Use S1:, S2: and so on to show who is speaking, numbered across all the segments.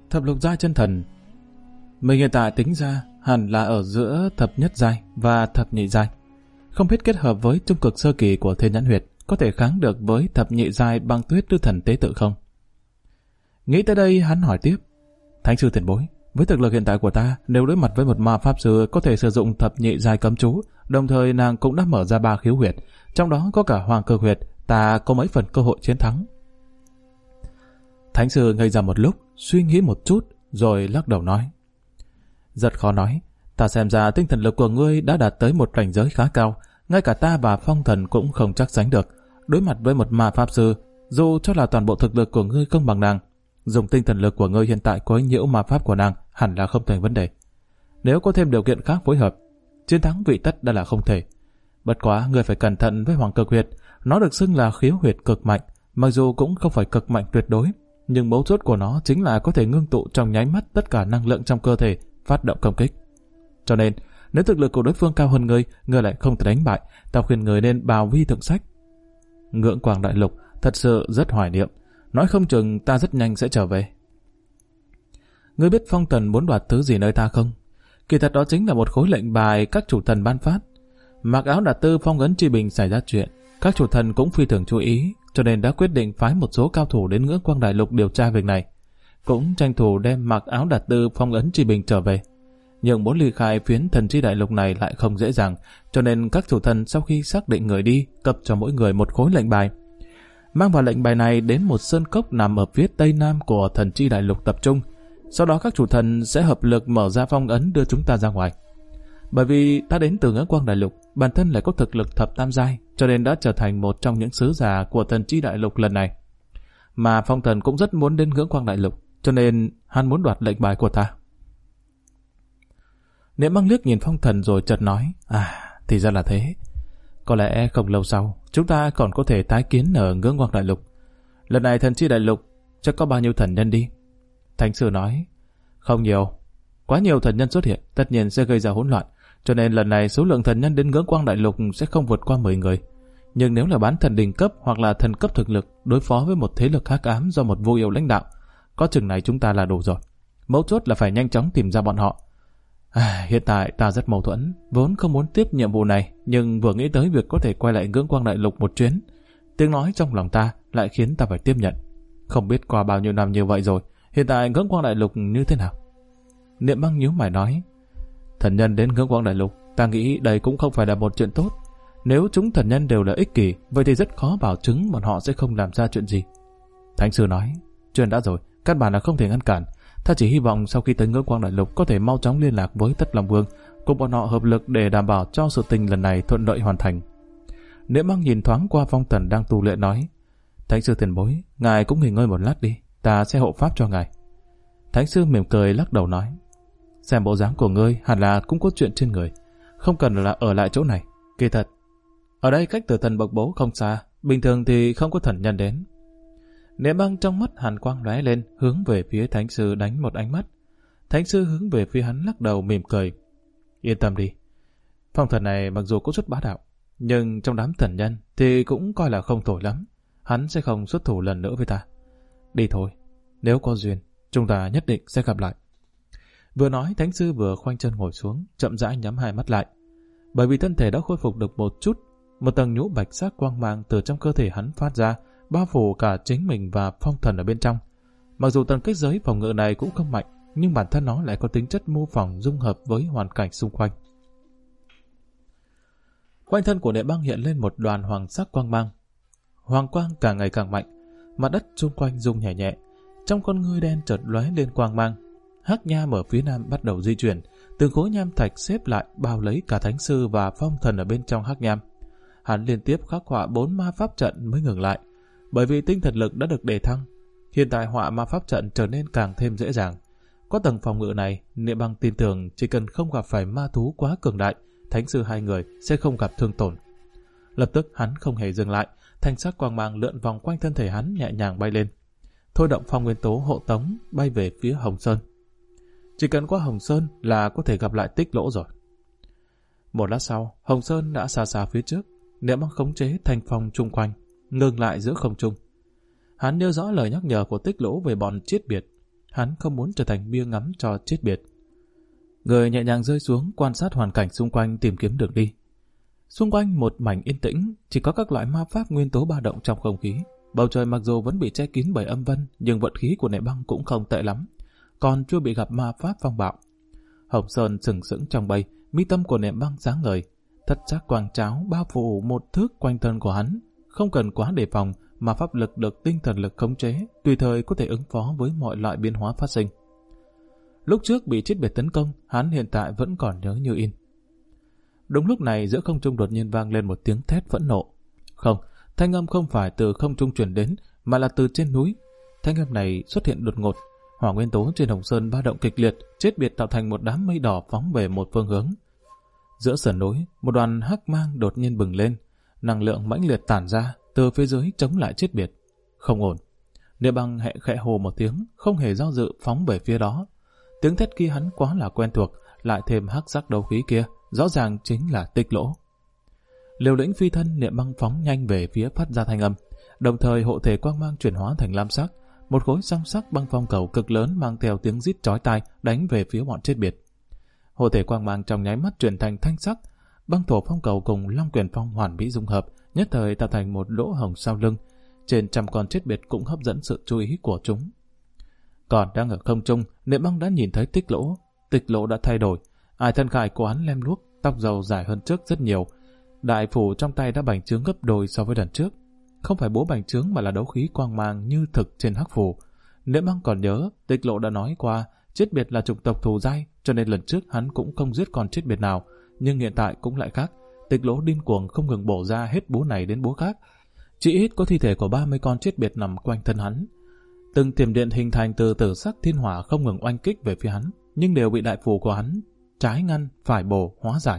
S1: Thập lục giai chân thần, mình hiện tại tính ra hẳn là ở giữa thập nhất giai và thập nhị giai. Không biết kết hợp với trung cực sơ kỳ của Thiên Nhãn Huyệt có thể kháng được với thập nhị giai Băng Tuyết Lưu Thần Tế Tự không? Nghĩ tới đây hắn hỏi tiếp. Thánh sư tiền bối, với thực lực hiện tại của ta, nếu đối mặt với một ma pháp sư có thể sử dụng thập nhị giai cấm chú, đồng thời nàng cũng đã mở ra 3 khiếu huyệt, trong đó có cả Hoàng Cơ Huyệt, ta có mấy phần cơ hội chiến thắng. Thánh sư ngây ra một lúc, suy nghĩ một chút, rồi lắc đầu nói. Rất khó nói, ta xem ra tinh thần lực của ngươi đã đạt tới một cảnh giới khá cao, ngay cả ta và phong thần cũng không chắc sánh được. Đối mặt với một ma pháp sư, dù cho là toàn bộ thực lực của ngươi không bằng nàng, dùng tinh thần lực của ngươi hiện tại quấy nhiễu ma pháp của nàng hẳn là không thành vấn đề. Nếu có thêm điều kiện khác phối hợp, chiến thắng vị tất đã là không thể. Bất quá ngươi phải cẩn thận với Hoàng Cực Huyệt, nó được xưng là khiếu huyệt cực mạnh, mặc dù cũng không phải cực mạnh tuyệt đối, nhưng mấu chốt của nó chính là có thể ngưng tụ trong nháy mắt tất cả năng lượng trong cơ thể, phát động công kích. Cho nên, nếu thực lực của đối phương cao hơn ngươi lại không thể đánh bại, ta khuyên ngươi nên bào vi thượng sách. Ngưỡng Quang Đại Lục thật sự rất hoài niệm, nói không chừng ta rất nhanh sẽ trở về. Ngươi biết phong thần muốn đoạt thứ gì nơi ta không? Kỳ thật đó chính là một khối lệnh bài các chủ thần ban phát. Mặc Áo Đạt Tư phong ấn Chi Bình xảy ra chuyện, các chủ thần cũng phi thường chú ý, cho nên đã quyết định phái một số cao thủ đến Ngưỡng Quang Đại Lục điều tra việc này, cũng tranh thủ đem Mặc Áo Đạt Tư phong ấn Chi Bình trở về. Nhưng muốn ly khai phiến thần chi đại lục này lại không dễ dàng, cho nên các chủ thần sau khi xác định người đi, cấp cho mỗi người một khối lệnh bài. Mang vào lệnh bài này đến một sơn cốc nằm ở phía tây nam của thần chi đại lục tập trung. Sau đó các chủ thần sẽ hợp lực mở ra phong ấn đưa chúng ta ra ngoài. Bởi vì ta đến từ Ngưỡng Quang Đại Lục, bản thân lại có thực lực thập tam giai, cho nên đã trở thành một trong những sứ giả của thần chi đại lục lần này. Mà phong thần cũng rất muốn đến Ngưỡng Quang Đại Lục, cho nên hắn muốn đoạt lệnh bài của ta. Niệm Băng liếc nhìn phong thần rồi chợt nói, thì ra là thế. Có lẽ không lâu sau, chúng ta còn có thể tái kiến ở Ngưỡng Quang Đại Lục. Lần này thần chi đại lục chắc có bao nhiêu thần nhân đi? Thánh sư nói, không nhiều. Quá nhiều thần nhân xuất hiện, tất nhiên sẽ gây ra hỗn loạn, cho nên lần này số lượng thần nhân đến Ngưỡng Quang Đại Lục sẽ không vượt qua 10 người. Nhưng nếu là bán thần đỉnh cấp hoặc là thần cấp thực lực đối phó với một thế lực hắc ám do một vô yêu lãnh đạo, có chừng này chúng ta là đủ rồi. Mấu chốt là phải nhanh chóng tìm ra bọn họ. Hiện tại ta rất mâu thuẫn, vốn không muốn tiếp nhiệm vụ này, nhưng vừa nghĩ tới việc có thể quay lại Ngưỡng Quang Đại Lục một chuyến, tiếng nói trong lòng ta lại khiến ta phải tiếp nhận. Không biết qua bao nhiêu năm như vậy rồi, hiện tại Ngưỡng Quang Đại Lục như thế nào? Niệm Băng nhíu mày nói, thần nhân đến Ngưỡng Quang Đại Lục, ta nghĩ đây cũng không phải là một chuyện tốt. Nếu chúng thần nhân đều là ích kỷ, vậy thì rất khó bảo chứng bọn họ sẽ không làm ra chuyện gì. Thánh sư nói, chuyện đã rồi, căn bản là không thể ngăn cản. Ta chỉ hy vọng sau khi tới Ngưỡng Quang Đại Lục có thể mau chóng liên lạc với Tất Long Vương, cùng bọn họ hợp lực để đảm bảo cho sự tình lần này thuận lợi hoàn thành. Niệm Băng nhìn thoáng qua phong thần đang tu luyện nói, Thánh sư tiền bối, ngài cũng nghỉ ngơi một lát đi, ta sẽ hộ pháp cho ngài. Thánh sư mỉm cười lắc đầu nói, xem bộ dáng của ngươi hẳn là cũng có chuyện trên người, không cần là ở lại chỗ này. Kỳ thật, ở đây cách Tử Thần Bộc Bố không xa, bình thường thì không có thần nhân đến. Niệm Băng trong mắt hàn quang lóe lên, hướng về phía Thánh sư đánh một ánh mắt. Thánh sư hướng về phía hắn lắc đầu mỉm cười. Yên tâm đi, phong thần này mặc dù có chút bá đạo, nhưng trong đám thần nhân thì cũng coi là không tồi lắm. Hắn sẽ không xuất thủ lần nữa với ta. Đi thôi, nếu có duyên, chúng ta nhất định sẽ gặp lại. Vừa nói, Thánh sư vừa khoanh chân ngồi xuống, chậm rãi nhắm hai mắt lại. Bởi vì thân thể đã khôi phục được một chút, một tầng nhũ bạch sắc quang mang từ trong cơ thể hắn phát ra, bao phủ cả chính mình và phong thần ở bên trong. Mặc dù tầng kết giới phòng ngự này cũng không mạnh, nhưng bản thân nó lại có tính chất mô phỏng dung hợp với hoàn cảnh xung quanh. Quanh thân của Niệm Băng hiện lên một đoàn hoàng sắc quang mang. Hoàng quang càng ngày càng mạnh, mặt đất xung quanh rung nhẹ nhẹ, trong con ngươi đen chợt lóe lên quang mang. Hắc nham ở phía nam bắt đầu di chuyển, từng khối nham thạch xếp lại bao lấy cả Thánh sư và phong thần ở bên trong hắc nham. Hắn liên tiếp khắc họa 4 ma pháp trận mới ngừng lại, bởi vì tinh thần lực đã được đề thăng. Hiện tại họa ma pháp trận trở nên càng thêm dễ dàng. Có tầng phòng ngự này, Niệm Băng tin tưởng chỉ cần không gặp phải ma thú quá cường đại, Thánh sư hai người sẽ không gặp thương tổn. Lập tức hắn không hề dừng lại, thanh sắc quang mang lượn vòng quanh thân thể hắn nhẹ nhàng bay lên, thôi động phong nguyên tố hộ tống bay về phía Hồng Sơn. Chỉ cần qua Hồng Sơn là có thể gặp lại Tích Lỗ rồi. Một lát sau, Hồng Sơn đã xa xa phía trước. Niệm Băng khống chế thanh phong chung quanh, ngừng lại giữa không trung. Hắn nhớ rõ lời nhắc nhở của Tích Lỗ về bọn chiết biệt. hắn không muốn trở thành bia ngắm cho chết biệt. Người nhẹ nhàng rơi xuống, quan sát hoàn cảnh xung quanh, tìm kiếm đường đi. Xung quanh một mảnh yên tĩnh, chỉ có các loại ma pháp nguyên tố ba động trong không khí. Bầu trời mặc dù vẫn bị che kín bởi âm vân, nhưng vận khí của Nệ Băng cũng không tệ lắm, còn chưa bị gặp ma pháp phong bạo. Hồng Sơn sừng sững trong bay, mi tâm của Nệ Băng sáng ngời, thất sắc quang tráo bao phủ một thước quanh thân của hắn. Không cần quá đề phòng, mà pháp lực được tinh thần lực khống chế, tùy thời có thể ứng phó với mọi loại biến hóa phát sinh. Lúc trước bị chết biệt tấn công, hắn hiện tại vẫn còn nhớ như in. Đúng lúc này giữa không trung đột nhiên vang lên một tiếng thét phẫn nộ. Không, thanh âm không phải từ không trung truyền đến, mà là từ trên núi. Thanh âm này xuất hiện đột ngột, hỏa nguyên tố trên Hồng Sơn ba động kịch liệt, chết biệt tạo thành một đám mây đỏ phóng về một phương hướng. Giữa sườn núi, một đoàn hắc mang đột nhiên bừng lên, năng lượng mãnh liệt tản ra từ phía dưới chống lại chết biệt. Không ổn. Nệ Băng khẽ hồ một tiếng, không hề do dự phóng về phía đó. Tiếng thét kia hắn quá là quen thuộc, lại thêm hắc sắc đấu khí kia, rõ ràng chính là Tích Lỗ. Liều lĩnh phi thân, Nệ Băng phóng nhanh về phía phát ra thanh âm, đồng thời hộ thể quang mang chuyển hóa thành lam sắc, một khối song sắc băng phong cầu cực lớn mang theo tiếng rít chói tai đánh về phía bọn chết biệt. Hộ thể quang mang trong nháy mắt chuyển thành thanh sắc, băng thổ phong cầu cùng long quyền phong hoàn mỹ dung hợp, nhất thời tạo thành một lỗ hổng sau lưng. Trên trăm con chết biệt cũng hấp dẫn sự chú ý của chúng. Còn đang ở không trung, Nệ Băng đã nhìn thấy Tích Lỗ. Tích Lỗ đã thay đổi, ải thân khải của hắn lem luốc, tóc râu dài hơn trước rất nhiều. Đại phủ trong tay đã bành trướng gấp đôi so với lần trước. Không phải bố bành trướng mà là đấu khí quang mang như thực trên hắc phủ. Nệ Băng còn nhớ, Tích Lỗ đã nói qua, chết biệt là chủng tộc thù dai, cho nên lần trước hắn cũng không giết con chết biệt nào. Nhưng hiện tại cũng lại khác, Tích Lỗ điên cuồng không ngừng bổ ra hết búa này đến búa khác. Chỉ ít có thi thể của 30 con chết biệt nằm quanh thân hắn. Từng thiểm điện hình thành từ tử sắc thiên hỏa không ngừng oanh kích về phía hắn, nhưng đều bị đại phủ của hắn trái ngăn, phải bổ, hóa giải.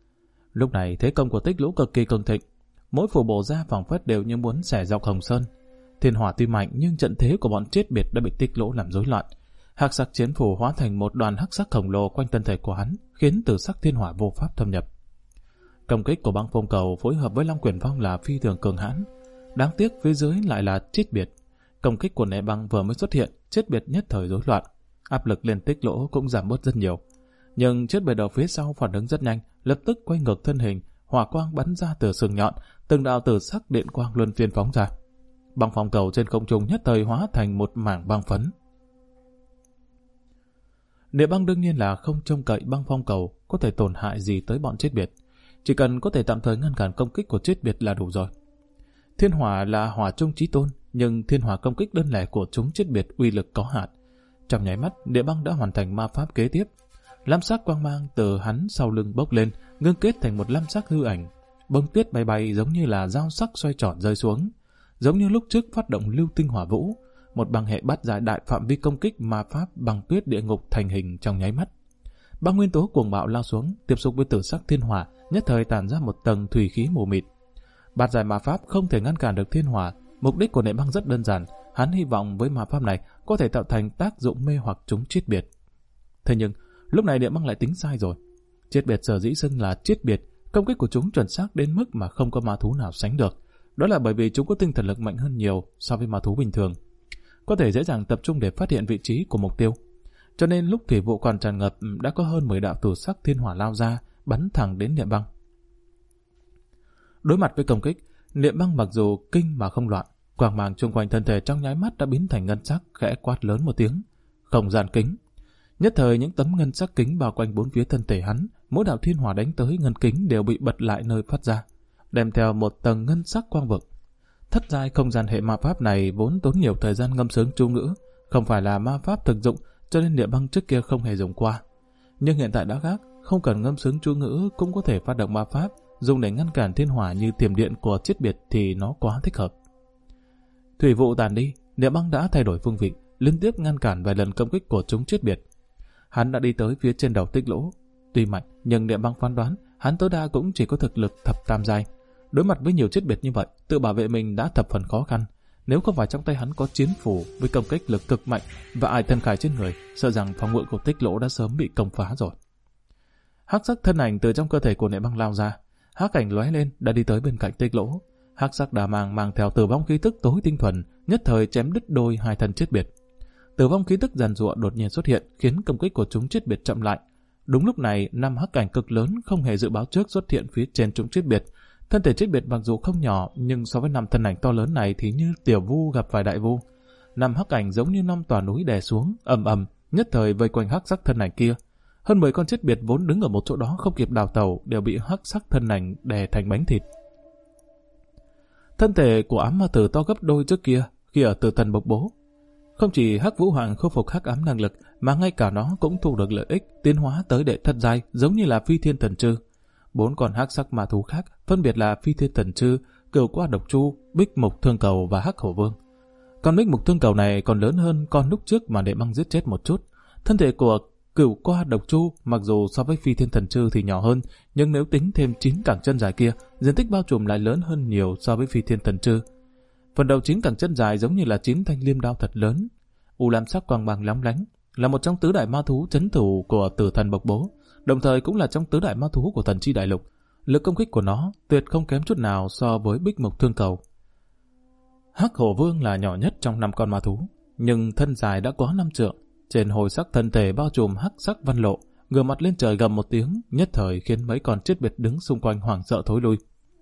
S1: Lúc này thế công của Tích Lỗ cực kỳ cường thịnh, mỗi phủ bổ ra phảng phất đều như muốn xẻ dọc Hồng Sơn. Thiên hỏa tuy mạnh nhưng trận thế của bọn chết biệt đã bị Tích Lỗ làm rối loạn. Hắc sắc chiến phủ hóa thành một đoàn hắc sắc khổng lồ quanh thân thể của hắn, khiến tử sắc thiên hỏa vô pháp thâm nhập. Công kích của băng phong cầu phối hợp với long quyền phong là phi thường cường hãn, đáng tiếc phía dưới lại là chết biệt. Công kích của Nệ Băng vừa mới xuất hiện, chết biệt nhất thời rối loạn, áp lực lên Tích Lỗ cũng giảm bớt rất nhiều. Nhưng chết biệt ở phía sau phản ứng rất nhanh, lập tức quay ngược thân hình, hỏa quang bắn ra từ sừng nhọn, từng đạo tử sắc điện quang luân phiên phóng ra. Băng phong cầu trên không trung nhất thời hóa thành một mảng băng phấn. Nệ Băng đương nhiên là không trông cậy băng phong cầu có thể tổn hại gì tới bọn chết biệt, chỉ cần có thể tạm thời ngăn cản công kích của chết biệt là đủ rồi. Thiên hỏa là hỏa trung chí tôn, nhưng thiên hỏa công kích đơn lẻ của chúng chết biệt uy lực có hạn. Trong nháy mắt, Nệ Băng đã hoàn thành ma pháp kế tiếp. Lam sắc quang mang từ hắn sau lưng bốc lên, ngưng kết thành một lam sắc hư ảnh. Bông tuyết bay bay giống như là dao sắc xoay tròn rơi xuống, giống như lúc trước phát động lưu tinh hỏa vũ, một băng hệ bắt giải đại phạm vi công kích ma pháp băng tuyết địa ngục thành hình trong nháy mắt. Băng nguyên tố cuồng bạo lao xuống, tiếp xúc với tử sắc thiên hỏa, nhất thời tản ra một tầng thủy khí mù mịt. Bạt giải ma pháp không thể ngăn cản được thiên hỏa. Mục đích của Nệ Băng rất đơn giản, hắn hy vọng với ma pháp này có thể tạo thành tác dụng mê hoặc chúng chết biệt. Thế nhưng lúc này Nệ Băng lại tính sai rồi. Chết biệt sở dĩ xưng là chết biệt, công kích của chúng chuẩn xác đến mức mà không có ma thú nào sánh được. Đó là bởi vì chúng có tinh thần lực mạnh hơn nhiều so với ma thú bình thường, có thể dễ dàng tập trung để phát hiện vị trí của mục tiêu. Cho nên lúc thủy vụ còn tràn ngập, đã có hơn 10 đạo tử sắc thiên hỏa lao ra, bắn thẳng đến Nệ Băng. Đối mặt với công kích, Nệ Băng mặc dù kinh mà không loạn, quang mang xung quanh thân thể trong nháy mắt đã biến thành ngân sắc, khẽ quát lớn một tiếng, không gian kính. Nhất thời những tấm ngân sắc kính bao quanh bốn phía thân thể hắn, mỗi đạo thiên hỏa đánh tới ngân kính đều bị bật lại nơi phát ra, đem theo một tầng ngân sắc quang vực. Thất giai không gian hệ ma pháp này vốn tốn nhiều thời gian ngâm sướng chú ngữ, không phải là ma pháp thực dụng, cho nên Nệ Băng trước kia không hề dùng qua. Nhưng hiện tại đã khác, không cần ngâm sướng chú ngữ cũng có thể phát động ma pháp, dùng để ngăn cản thiên hỏa như thiểm điện của chết biệt thì nó quá thích hợp. Thủy vụ tàn đi, Nệ Băng đã thay đổi phương vị, liên tiếp ngăn cản vài lần công kích của chúng chết biệt. Hắn đã đi tới phía trên đầu Tích Lỗ. Tuy mạnh, nhưng Nệ Băng phán đoán hắn tối đa cũng chỉ có thực lực thập tam giai. Đối mặt với nhiều chết biệt như vậy, tự bảo vệ mình đã thập phần khó khăn. Nếu không phải trong tay hắn có chiến phủ với công kích lực cực mạnh và ải thân khải trên người, sợ rằng phòng ngự của Tích Lỗ đã sớm bị công phá rồi. Hắc sắc thân ảnh từ trong cơ thể của Nệ Băng lao ra, hắc ảnh lóe lên đã đi tới bên cạnh Tích Lỗ. Hắc sắc đà mang mang theo tử vong khí tức tối tinh thuần, nhất thời chém đứt đôi hai thân chết biệt. Tử vong khí tức giàn giụa đột nhiên xuất hiện, khiến công kích của chúng chết biệt chậm lại. Đúng lúc này, 5 hắc ảnh cực lớn không hề dự báo trước xuất hiện phía trên chúng chết biệt. Thân thể chết biệt mặc dù không nhỏ, nhưng so với 5 thân ảnh to lớn này thì như tiểu vu gặp phải đại vu. 5 hắc ảnh giống như 5 tòa núi đè xuống, ầm ầm, nhất thời vây quanh hắc sắc thân ảnh kia. Hơn 10 con chết biệt vốn đứng ở một chỗ đó không kịp đào tẩu, đều bị hắc sắc thân ảnh đè thành bánh thịt. Thân thể của ám ma tử to gấp đôi trước kia khi ở Tử Thần bộc bố. Không chỉ Hắc Vũ Hoàng khôi phục hắc ám năng lực, mà ngay cả nó cũng thu được lợi ích tiến hóa tới đệ thất giai, giống như là Phi Thiên Thần Trư. 4 con hắc sắc ma thú khác, phân biệt là Phi Thiên Thần Trư, Cửu Qua Độc Chu, Bích Mục Thương Cầu và Hắc Hổ Vương. Con Bích Mục Thương Cầu này còn lớn hơn con lúc trước mà Niệm Băng giết chết một chút. Thân thể của Cửu Qua Độc Chu mặc dù so với Phi Thiên Thần Trư thì nhỏ hơn, nhưng nếu tính thêm 9 cẳng chân dài kia, diện tích bao trùm lại lớn hơn nhiều so với Phi Thiên Thần Trư. Phần đầu 9 cẳng chân dài giống như là 9 thanh liêm đao thật lớn, u lam sắc quang mang lóng lánh, là một trong tứ đại ma thú trấn thủ của Tử Thần bộc bố, đồng thời cũng là trong tứ đại ma thú của Thần Chi Đại Lục. Lực công kích của nó tuyệt không kém chút nào so với Bích Mục Thương Cầu. Hắc Hổ Vương là nhỏ nhất trong 5 con ma thú, nhưng thân dài đã quá 5 trượng, trên hồi sắc thân thể bao trùm hắc sắc văn lộ, ngửa mặt lên trời gầm một tiếng, nhất thời khiến mấy con chết biệt đứng xung quanh hoảng sợ thối lui.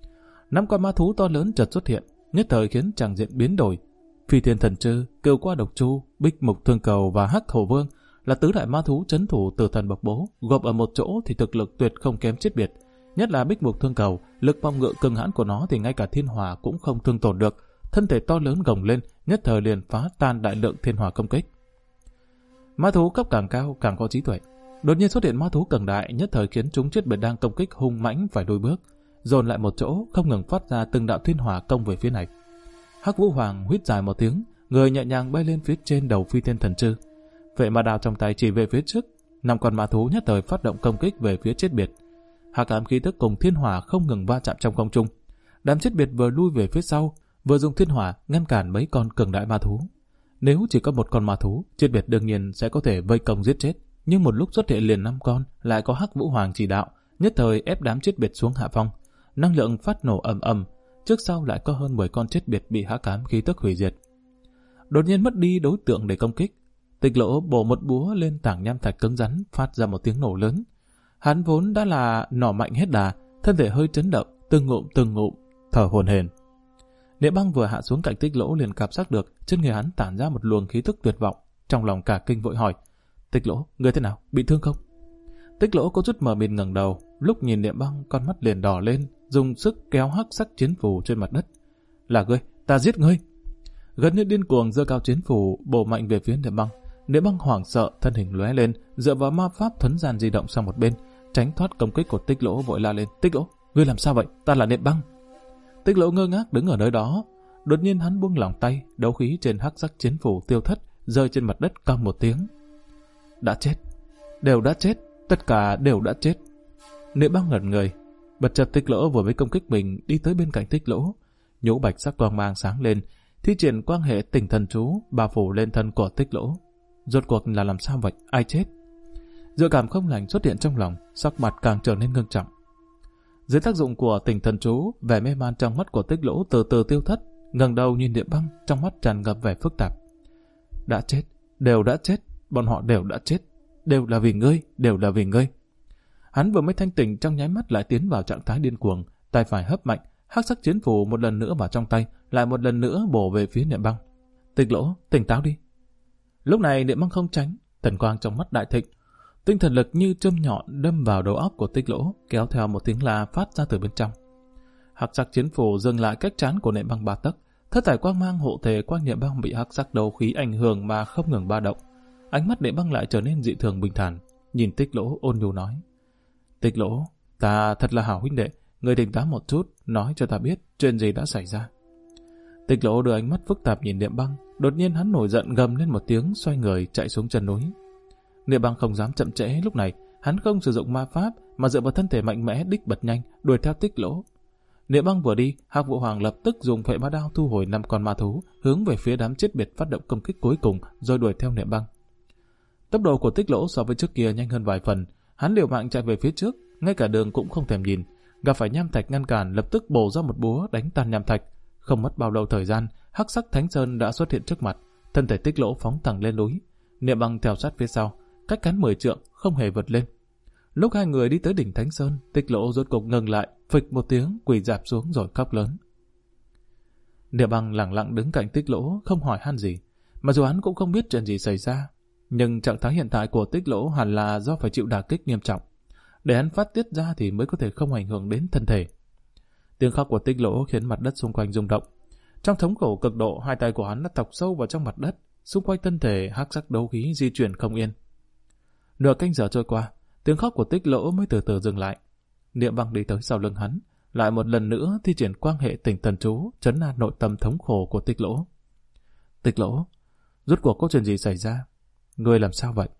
S1: 5 con ma thú to lớn chợt xuất hiện, nhất thời khiến tràng diện biến đổi. Phi Thiên Thần Trư, Cửu Qua Độc Chu, Bích Mục Thương Cầu và Hắc Hổ Vương là tứ đại ma thú trấn thủ Tử Thần bộc bố, gộp ở một chỗ thì thực lực tuyệt không kém chết biệt. Nhất là Bích Mục Thương Cầu, lực phòng ngự cường hãn của nó thì ngay cả thiên hỏa cũng không thương tổn được. Thân thể to lớn gồng lên, nhất thời liền phá tan đại lượng thiên hỏa công kích. Ma thú cấp càng cao càng có trí tuệ. Đột nhiên xuất hiện ma thú cường đại, nhất thời khiến chúng chết biệt đang công kích hung mãnh phải đuôi bước, dồn lại một chỗ, không ngừng phát ra từng đạo thiên hỏa công về phía này. Hắc Vũ Hoàng huýt dài một tiếng, người nhẹ nhàng bay lên phía trên đầu Phi Thiên Thần Trư. Vệ ma đao trong tay chỉ về phía trước, 5 con ma thú nhất thời phát động công kích về phía chết biệt. Hắc ám khí tức cùng thiên hỏa không ngừng va chạm trong không trung. Đám chết biệt vừa lui về phía sau, vừa dùng thiên hỏa ngăn cản mấy con cường đại ma thú. Nếu chỉ có một con ma thú, chết biệt đương nhiên sẽ có thể vây công giết chết, nhưng một lúc xuất hiện liền 5 con, lại có Hắc Vũ Hoàng chỉ đạo, nhất thời ép đám chết biệt xuống hạ phong. Năng lượng phát nổ ầm ầm, trước sau lại có hơn 10 con chết biệt bị hắc ám khí tức hủy diệt. Đột nhiên mất đi đối tượng để công kích, Tịch Lỗ bổ một búa lên tảng nham thạch cứng rắn, phát ra một tiếng nổ lớn. Hắn vốn đã là nỏ mạnh hết đà, thân thể hơi chấn động, từng ngụm thở hổn hển. Niệm Băng vừa hạ xuống cạnh Tịch Lỗ liền cảm giác được trên người hắn tản ra một luồng khí tức tuyệt vọng, trong lòng cả kinh vội hỏi: "Tịch Lỗ, ngươi thế nào, bị thương không?" Tịch Lỗ có chút mờ mịt ngẩng đầu, lúc nhìn Niệm Băng con mắt liền đỏ lên, dùng sức kéo hắc sắc chiến phù trên mặt đất. "Là ngươi, ta giết ngươi!" Gần như điên cuồng giơ cao chiến phù bổ mạnh về phía Niệm Băng. Niệm Băng hoảng sợ, thân hình lóe lên, dựa vào ma pháp thuấn gian di động sang một bên, tránh thoát công kích của Tịch Lỗ, vội la lên: "Tịch Lỗ, ngươi làm sao vậy? Ta là Niệm Băng." Tịch Lỗ ngơ ngác đứng ở nơi đó, đột nhiên hắn buông lỏng tay, đấu khí trên hắc sắc chiến phù tiêu thất, rơi trên mặt đất cong một tiếng. "Đã chết, đều đã chết, tất cả đều đã chết." Niệm Băng ngẩn người, bật chợt Tịch Lỗ vừa mới công kích mình đi tới bên cạnh Tịch Lỗ, nhũ bạch sắc quang mang sáng lên, thi triển quang hệ Tỉnh Thần Chú bao phủ lên thân của Tịch Lỗ. Rốt cuộc là làm sao vậy? Ai chết? Dự cảm không lành xuất hiện trong lòng, sắc mặt càng trở nên ngưng trọng. Dưới tác dụng của Tỉnh Thần Chú, vẻ mê man trong mắt của Tịch Lỗ từ từ tiêu thất, ngẩng đầu nhìn Niệm Băng, trong mắt tràn ngập vẻ phức tạp. "Đã chết, đều đã chết, bọn họ đều đã chết, đều là vì ngươi, đều là vì ngươi." Hắn vừa mới thanh tỉnh trong nháy mắt lại tiến vào trạng thái điên cuồng, tay phải hấp mạnh, hắc sắc chiến phù một lần nữa vào trong tay, lại một lần nữa bổ về phía Niệm Băng. "Tịch Lỗ, tỉnh táo đi." Lúc này Niệm Băng không tránh, thần quang trong mắt đại thịnh, tinh thần lực như châm nhọn đâm vào đầu óc của Tịch Lỗ, kéo theo một tiếng la phát ra từ bên trong. Hắc sắc chiến phù dừng lại cách trán của Niệm Băng 3 tấc, thất thải quang mang hộ thể quanh Niệm Băng bị hắc sắc đấu khí ảnh hưởng mà không ngừng ba động. Ánh mắt Niệm Băng lại trở nên dị thường bình thản, nhìn Tịch Lỗ ôn nhu nói: "Tịch Lỗ, ta thật là hảo huynh đệ, người tỉnh táo một chút, nói cho ta biết chuyện gì đã xảy ra." Tịch Lỗ đưa ánh mắt phức tạp nhìn Niệm Băng, đột nhiên hắn nổi giận gầm lên một tiếng, xoay người chạy xuống chân núi. Niệm Băng không dám chậm trễ, lúc này hắn không sử dụng ma pháp mà dựa vào thân thể mạnh mẽ đích bật nhanh đuổi theo Tịch Lỗ. Niệm Băng vừa đi, Hắc Vũ Hoàng lập tức dùng phệ ma đao thu hồi 5 con ma thú, hướng về phía đám chết biệt phát động công kích cuối cùng, rồi đuổi theo Niệm Băng. Tốc độ của Tịch Lỗ so với trước kia nhanh hơn vài phần, hắn liều mạng chạy về phía trước, ngay cả đường cũng không thèm nhìn, gặp phải nham thạch ngăn cản lập tức bổ ra một búa đánh tan nham thạch. Không mất bao lâu thời gian, hắc sắc thánh sơn đã xuất hiện trước mặt, thân thể Tịch Lỗ phóng thẳng lên núi. Niệm Băng theo sát phía sau, cách hắn 10 trượng, không hề vượt lên. Lúc hai người đi tới đỉnh Thánh Sơn, Tích Lỗ rốt cục ngừng lại, phịch một tiếng quỳ rạp xuống rồi khóc lớn. Niệm Băng lặng lặng đứng cạnh Tích Lỗ, không hỏi han gì, mà dù hắn cũng không biết chuyện gì xảy ra, nhưng trạng thái hiện tại của Tích Lỗ hẳn là do phải chịu đả kích nghiêm trọng. Để hắn phát tiết ra thì mới có thể không ảnh hưởng đến thân thể. Tiếng khóc của Tích Lỗ khiến mặt đất xung quanh rung động. Trong thống khổ cực độ, hai tay của hắn đã thọc sâu vào trong mặt đất, xung quanh thân thể hắc sắc đấu khí di chuyển không yên. Nửa canh giờ trôi qua, tiếng khóc của Tích Lỗ mới từ từ dừng lại. Niệm Băng đi tới sau lưng hắn, lại một lần nữa thi triển quang hệ tỉnh thần chú, trấn an nội tâm thống khổ của Tích Lỗ. Tích Lỗ, rốt cuộc có chuyện gì xảy ra? Ngươi làm sao vậy?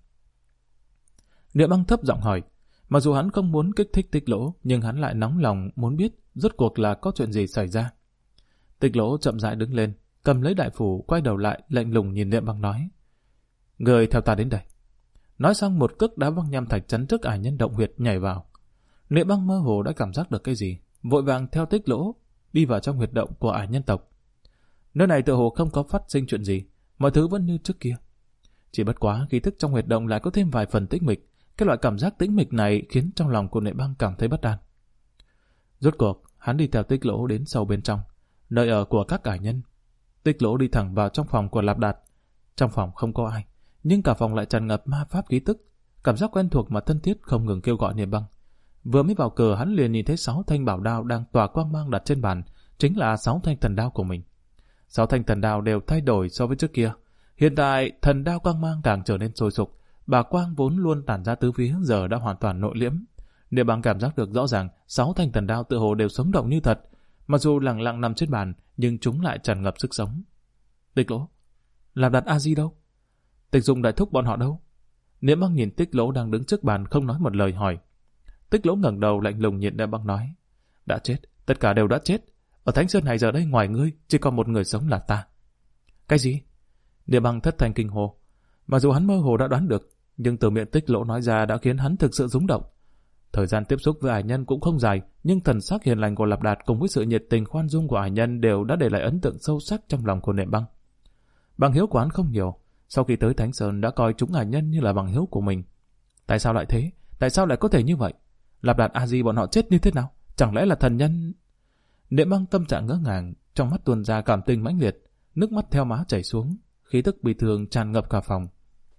S1: Niệm Băng thấp giọng hỏi. Mặc dù hắn không muốn kích thích Tích Lỗ, nhưng hắn lại nóng lòng muốn biết rốt cuộc là có chuyện gì xảy ra. Tích Lỗ chậm rãi đứng lên, cầm lấy đại phủ, quay đầu lại, lạnh lùng nhìn Niệm Băng nói: Người theo ta đến đây. Nói xong một cước đá văng nham thạch chắn trước ải nhân động huyệt nhảy vào. Niệm Băng mơ hồ đã cảm giác được cái gì, vội vàng theo Tích Lỗ đi vào trong huyệt động của ải nhân tộc. Nơi này tựa hồ không có phát sinh chuyện gì, mọi thứ vẫn như trước kia. Chỉ bất quá khí thức trong huyệt động lại có thêm vài phần tĩnh mịch. Cái loại cảm giác tĩnh mịch này khiến trong lòng của Niệm Băng cảm thấy bất an. Rốt cuộc, hắn đi theo Tích Lỗ đến sâu bên trong, nơi ở của các ải nhân. Tích Lỗ đi thẳng vào trong phòng của Lạp Đạt. Trong phòng không có ai, nhưng cả phòng lại tràn ngập ma pháp khí tức. Cảm giác quen thuộc mà thân thiết không ngừng kêu gọi Niệm Băng. Vừa mới vào cửa, hắn liền nhìn thấy 6 thanh bảo đao đang tỏa quang mang đặt trên bàn, chính là 6 thanh thần đao của mình. 6 thanh thần đao đều thay đổi so với trước kia. Hiện tại, thần đao quang mang càng trở nên sôi sục. Bà quang vốn luôn tản ra tứ phía giờ đã hoàn toàn nội liễm. Niệm Băng cảm giác được rõ ràng 6 thanh thần đao tự hồ đều sống động như thật, mặc dù lặng lặng nằm trên bàn, nhưng chúng lại tràn ngập sức sống. Tích Lỗ, Lạp Đạt A Di đâu? Tịch Dung đại thúc bọn họ đâu? Niệm Băng nhìn Tích Lỗ đang đứng trước bàn không nói một lời hỏi. Tích Lỗ ngẩng đầu lạnh lùng nhìn Niệm Băng nói: Đã chết, tất cả đều đã chết. Ở Thánh Sơn này giờ đây ngoài ngươi chỉ còn một người sống là ta. Cái gì? Niệm Băng thất thanh kinh hô. Mặc dù hắn mơ hồ đã đoán được, nhưng từ miệng Tích Lỗ nói ra đã khiến hắn thực sự rúng động. Thời gian tiếp xúc với ải nhân cũng không dài, nhưng thần sắc hiền lành của Lạp Đạt cùng với sự nhiệt tình khoan dung của ải nhân đều đã để lại ấn tượng sâu sắc trong lòng của Niệm Băng. Bằng hiếu của hắn không nhiều, sau khi tới Thánh Sơn đã coi chúng ải nhân như là bằng hiếu của mình. Tại sao lại thế? Tại sao lại có thể như vậy? Lạp Đạt A Di bọn họ chết như thế nào? Chẳng lẽ là thần nhân? Niệm Băng tâm trạng ngỡ ngàng, trong mắt tuôn ra cảm tình mãnh liệt, nước mắt theo má chảy xuống, khí tức bi thương tràn ngập cả phòng.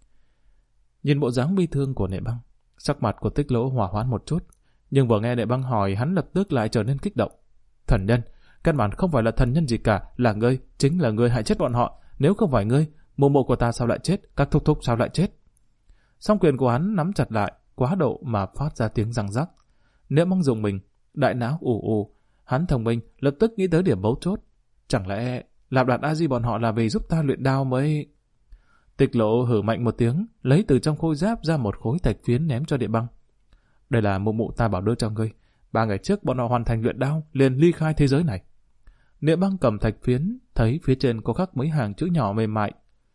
S1: Nhìn bộ dáng bi thương của Niệm Băng, sắc mặt của Tích Lỗ hòa hoãn một chút, nhưng vừa nghe Niệm Băng hỏi, hắn lập tức lại trở nên kích động. Thần nhân, căn bản không phải là thần nhân gì cả, là ngươi, chính là ngươi hại chết bọn họ. Nếu không phải ngươi, mụ mụ của ta sao lại chết, các thúc thúc sao lại chết? Song quyền của hắn nắm chặt lại, quá độ mà phát ra tiếng răng rắc. Niệm Băng rùng mình, đại não ù ù, hắn thông minh, lập tức nghĩ tới điểm mấu chốt. Chẳng lẽ Lạp Đạt A Di bọn họ là vì giúp ta luyện đao mới... Tích Lỗ hử mạnh một tiếng, lấy từ trong khôi giáp ra một khối thạch phiến ném cho Niệm Băng. Đây là mụ mụ ta bảo đưa cho ngươi. 3 ngày trước bọn họ hoàn thành luyện đao, liền ly khai thế giới này. Niệm Băng cầm thạch phiến, thấy phía trên có khắc mấy hàng chữ nhỏ mềm mại.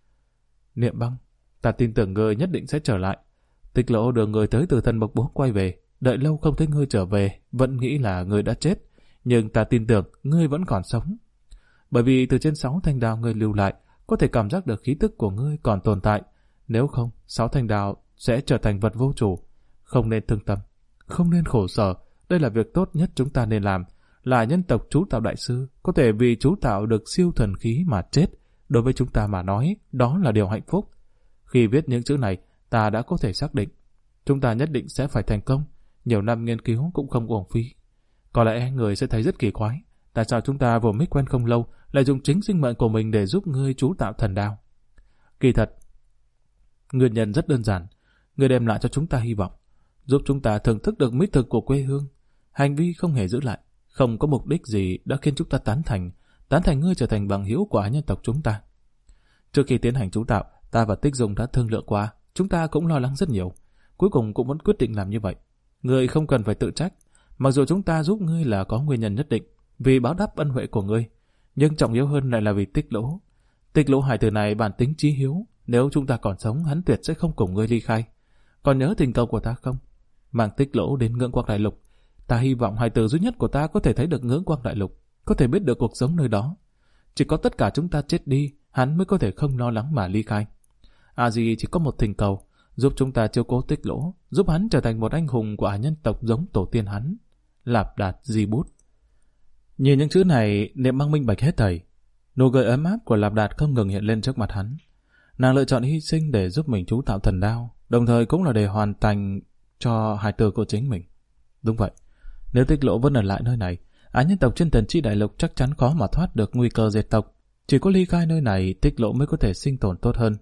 S1: Niệm Băng, ta tin tưởng ngươi nhất định sẽ trở lại. Tích Lỗ đưa người tới từ Thần Mộc Bố quay về, đợi lâu không thấy ngươi trở về, vẫn nghĩ là ngươi đã chết, nhưng ta tin tưởng ngươi vẫn còn sống. Bởi vì từ trên 6 thanh đao ngươi lưu lại, có thể cảm giác được khí tức của ngươi còn tồn tại. Nếu không, 6 thanh đao sẽ trở thành vật vô chủ. Không nên thương tâm, không nên khổ sở. Đây là việc tốt nhất chúng ta nên làm. Là nhân tộc chú tạo đại sư, có thể vì chú tạo được siêu thần khí mà chết. Đối với chúng ta mà nói, đó là điều hạnh phúc. Khi viết những chữ này, ta đã có thể xác định chúng ta nhất định sẽ phải thành công. Nhiều năm nghiên cứu cũng không uổng phí. Có lẽ người sẽ thấy rất kỳ quái. Tại sao chúng ta vừa mới quen không lâu lại dùng chính sinh mệnh của mình để giúp ngươi chú tạo thần đao? Kỳ thật, nguyên nhân rất đơn giản. Ngươi đem lại cho chúng ta hy vọng, giúp chúng ta thưởng thức được mỹ thực của quê hương. Hành vi không hề giữ lại, không có mục đích gì đã khiến chúng ta tán thành ngươi trở thành bằng hữu của nhân tộc chúng ta. Trước khi tiến hành chú tạo, ta và Tích Dung đã thương lượng qua, chúng ta cũng lo lắng rất nhiều. Cuối cùng cũng vẫn quyết định làm như vậy. Ngươi không cần phải tự trách, mặc dù chúng ta giúp ngươi là có nguyên nhân nhất định, vì báo đáp ân huệ của ngươi, nhưng trọng yếu hơn lại là vì Tích Lỗ. Tích Lỗ hài tử này bản tính chí hiếu, nếu chúng ta còn sống, hắn tuyệt sẽ không cùng ngươi ly khai. Còn nhớ tình cầu của ta không? Mang Tích Lỗ đến Ngưỡng Quang Đại Lục. Ta hy vọng hài tử duy nhất của ta có thể thấy được Ngưỡng Quang Đại Lục, có thể biết được cuộc sống nơi đó. Chỉ có tất cả chúng ta chết đi, hắn mới có thể không lo lắng mà ly khai. A-di chỉ có một thỉnh cầu, giúp chúng ta chiếu cố Tích Lỗ, giúp hắn trở thành một anh hùng của ả nhân tộc giống tổ tiên hắn. Lạp Đạt Di Bút. Nhìn những chữ này, Niệm Băng minh bạch hết thảy. Nụ cười ấm áp của Lạp Đạt không ngừng hiện lên trước mặt hắn. Nàng lựa chọn hy sinh để giúp mình chú tạo thần đao, đồng thời cũng là để hoàn thành cho hài tử của chính mình. Đúng vậy, nếu Tích Lỗ vẫn ở lại nơi này, ả nhân tộc trên Thần Chi Đại Lục chắc chắn khó mà thoát được nguy cơ diệt tộc. Chỉ có ly khai nơi này, Tích Lỗ mới có thể sinh tồn tốt hơn.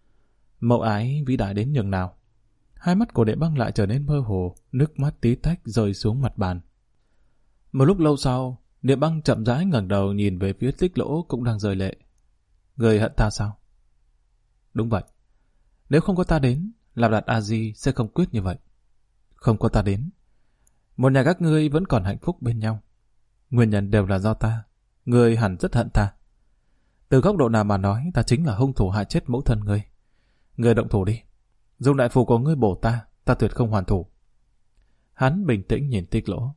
S1: Mẫu ái vĩ đại đến nhường nào. Hai mắt của Niệm Băng lại trở nên mơ hồ, nước mắt tí tách rơi xuống mặt bàn. Một lúc lâu sau, Niệm Băng chậm rãi ngẩng đầu nhìn về phía Tích Lỗ cũng đang rơi lệ. Người hận ta sao? Đúng vậy. Nếu không có ta đến, Lạp Đạt A-di sẽ không quyết như vậy. Không có ta đến, một nhà các ngươi vẫn còn hạnh phúc bên nhau. Nguyên nhân đều là do ta. Ngươi hẳn rất hận ta. Từ góc độ nào mà nói, ta chính là hung thủ hại chết mẫu thân ngươi. Ngươi động thủ đi. Dùng đại phù của ngươi bổ ta, ta tuyệt không hoàn thủ. Hắn bình tĩnh nhìn Tích Lỗ.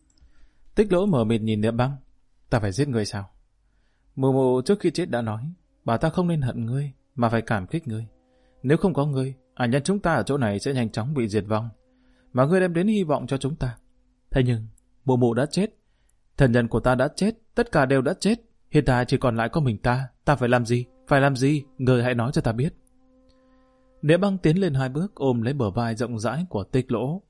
S1: Tích Lỗ mở mịt nhìn Niệm Băng. Ta phải giết ngươi sao? Mụ mụ trước khi chết đã nói, bảo ta không nên hận ngươi, mà phải cảm kích ngươi. Nếu không có ngươi, nhân chúng ta ở chỗ này sẽ nhanh chóng bị diệt vong. Mà ngươi đem đến hy vọng cho chúng ta. Thế nhưng, mụ mụ đã chết. Thần nhân của ta đã chết, tất cả đều đã chết. Hiện tại chỉ còn lại có mình ta phải làm gì? Phải làm gì? Ngươi hãy nói cho ta biết. Niệm Băng tiến lên 2 bước ôm lấy bờ vai rộng rãi của Tích Lỗ.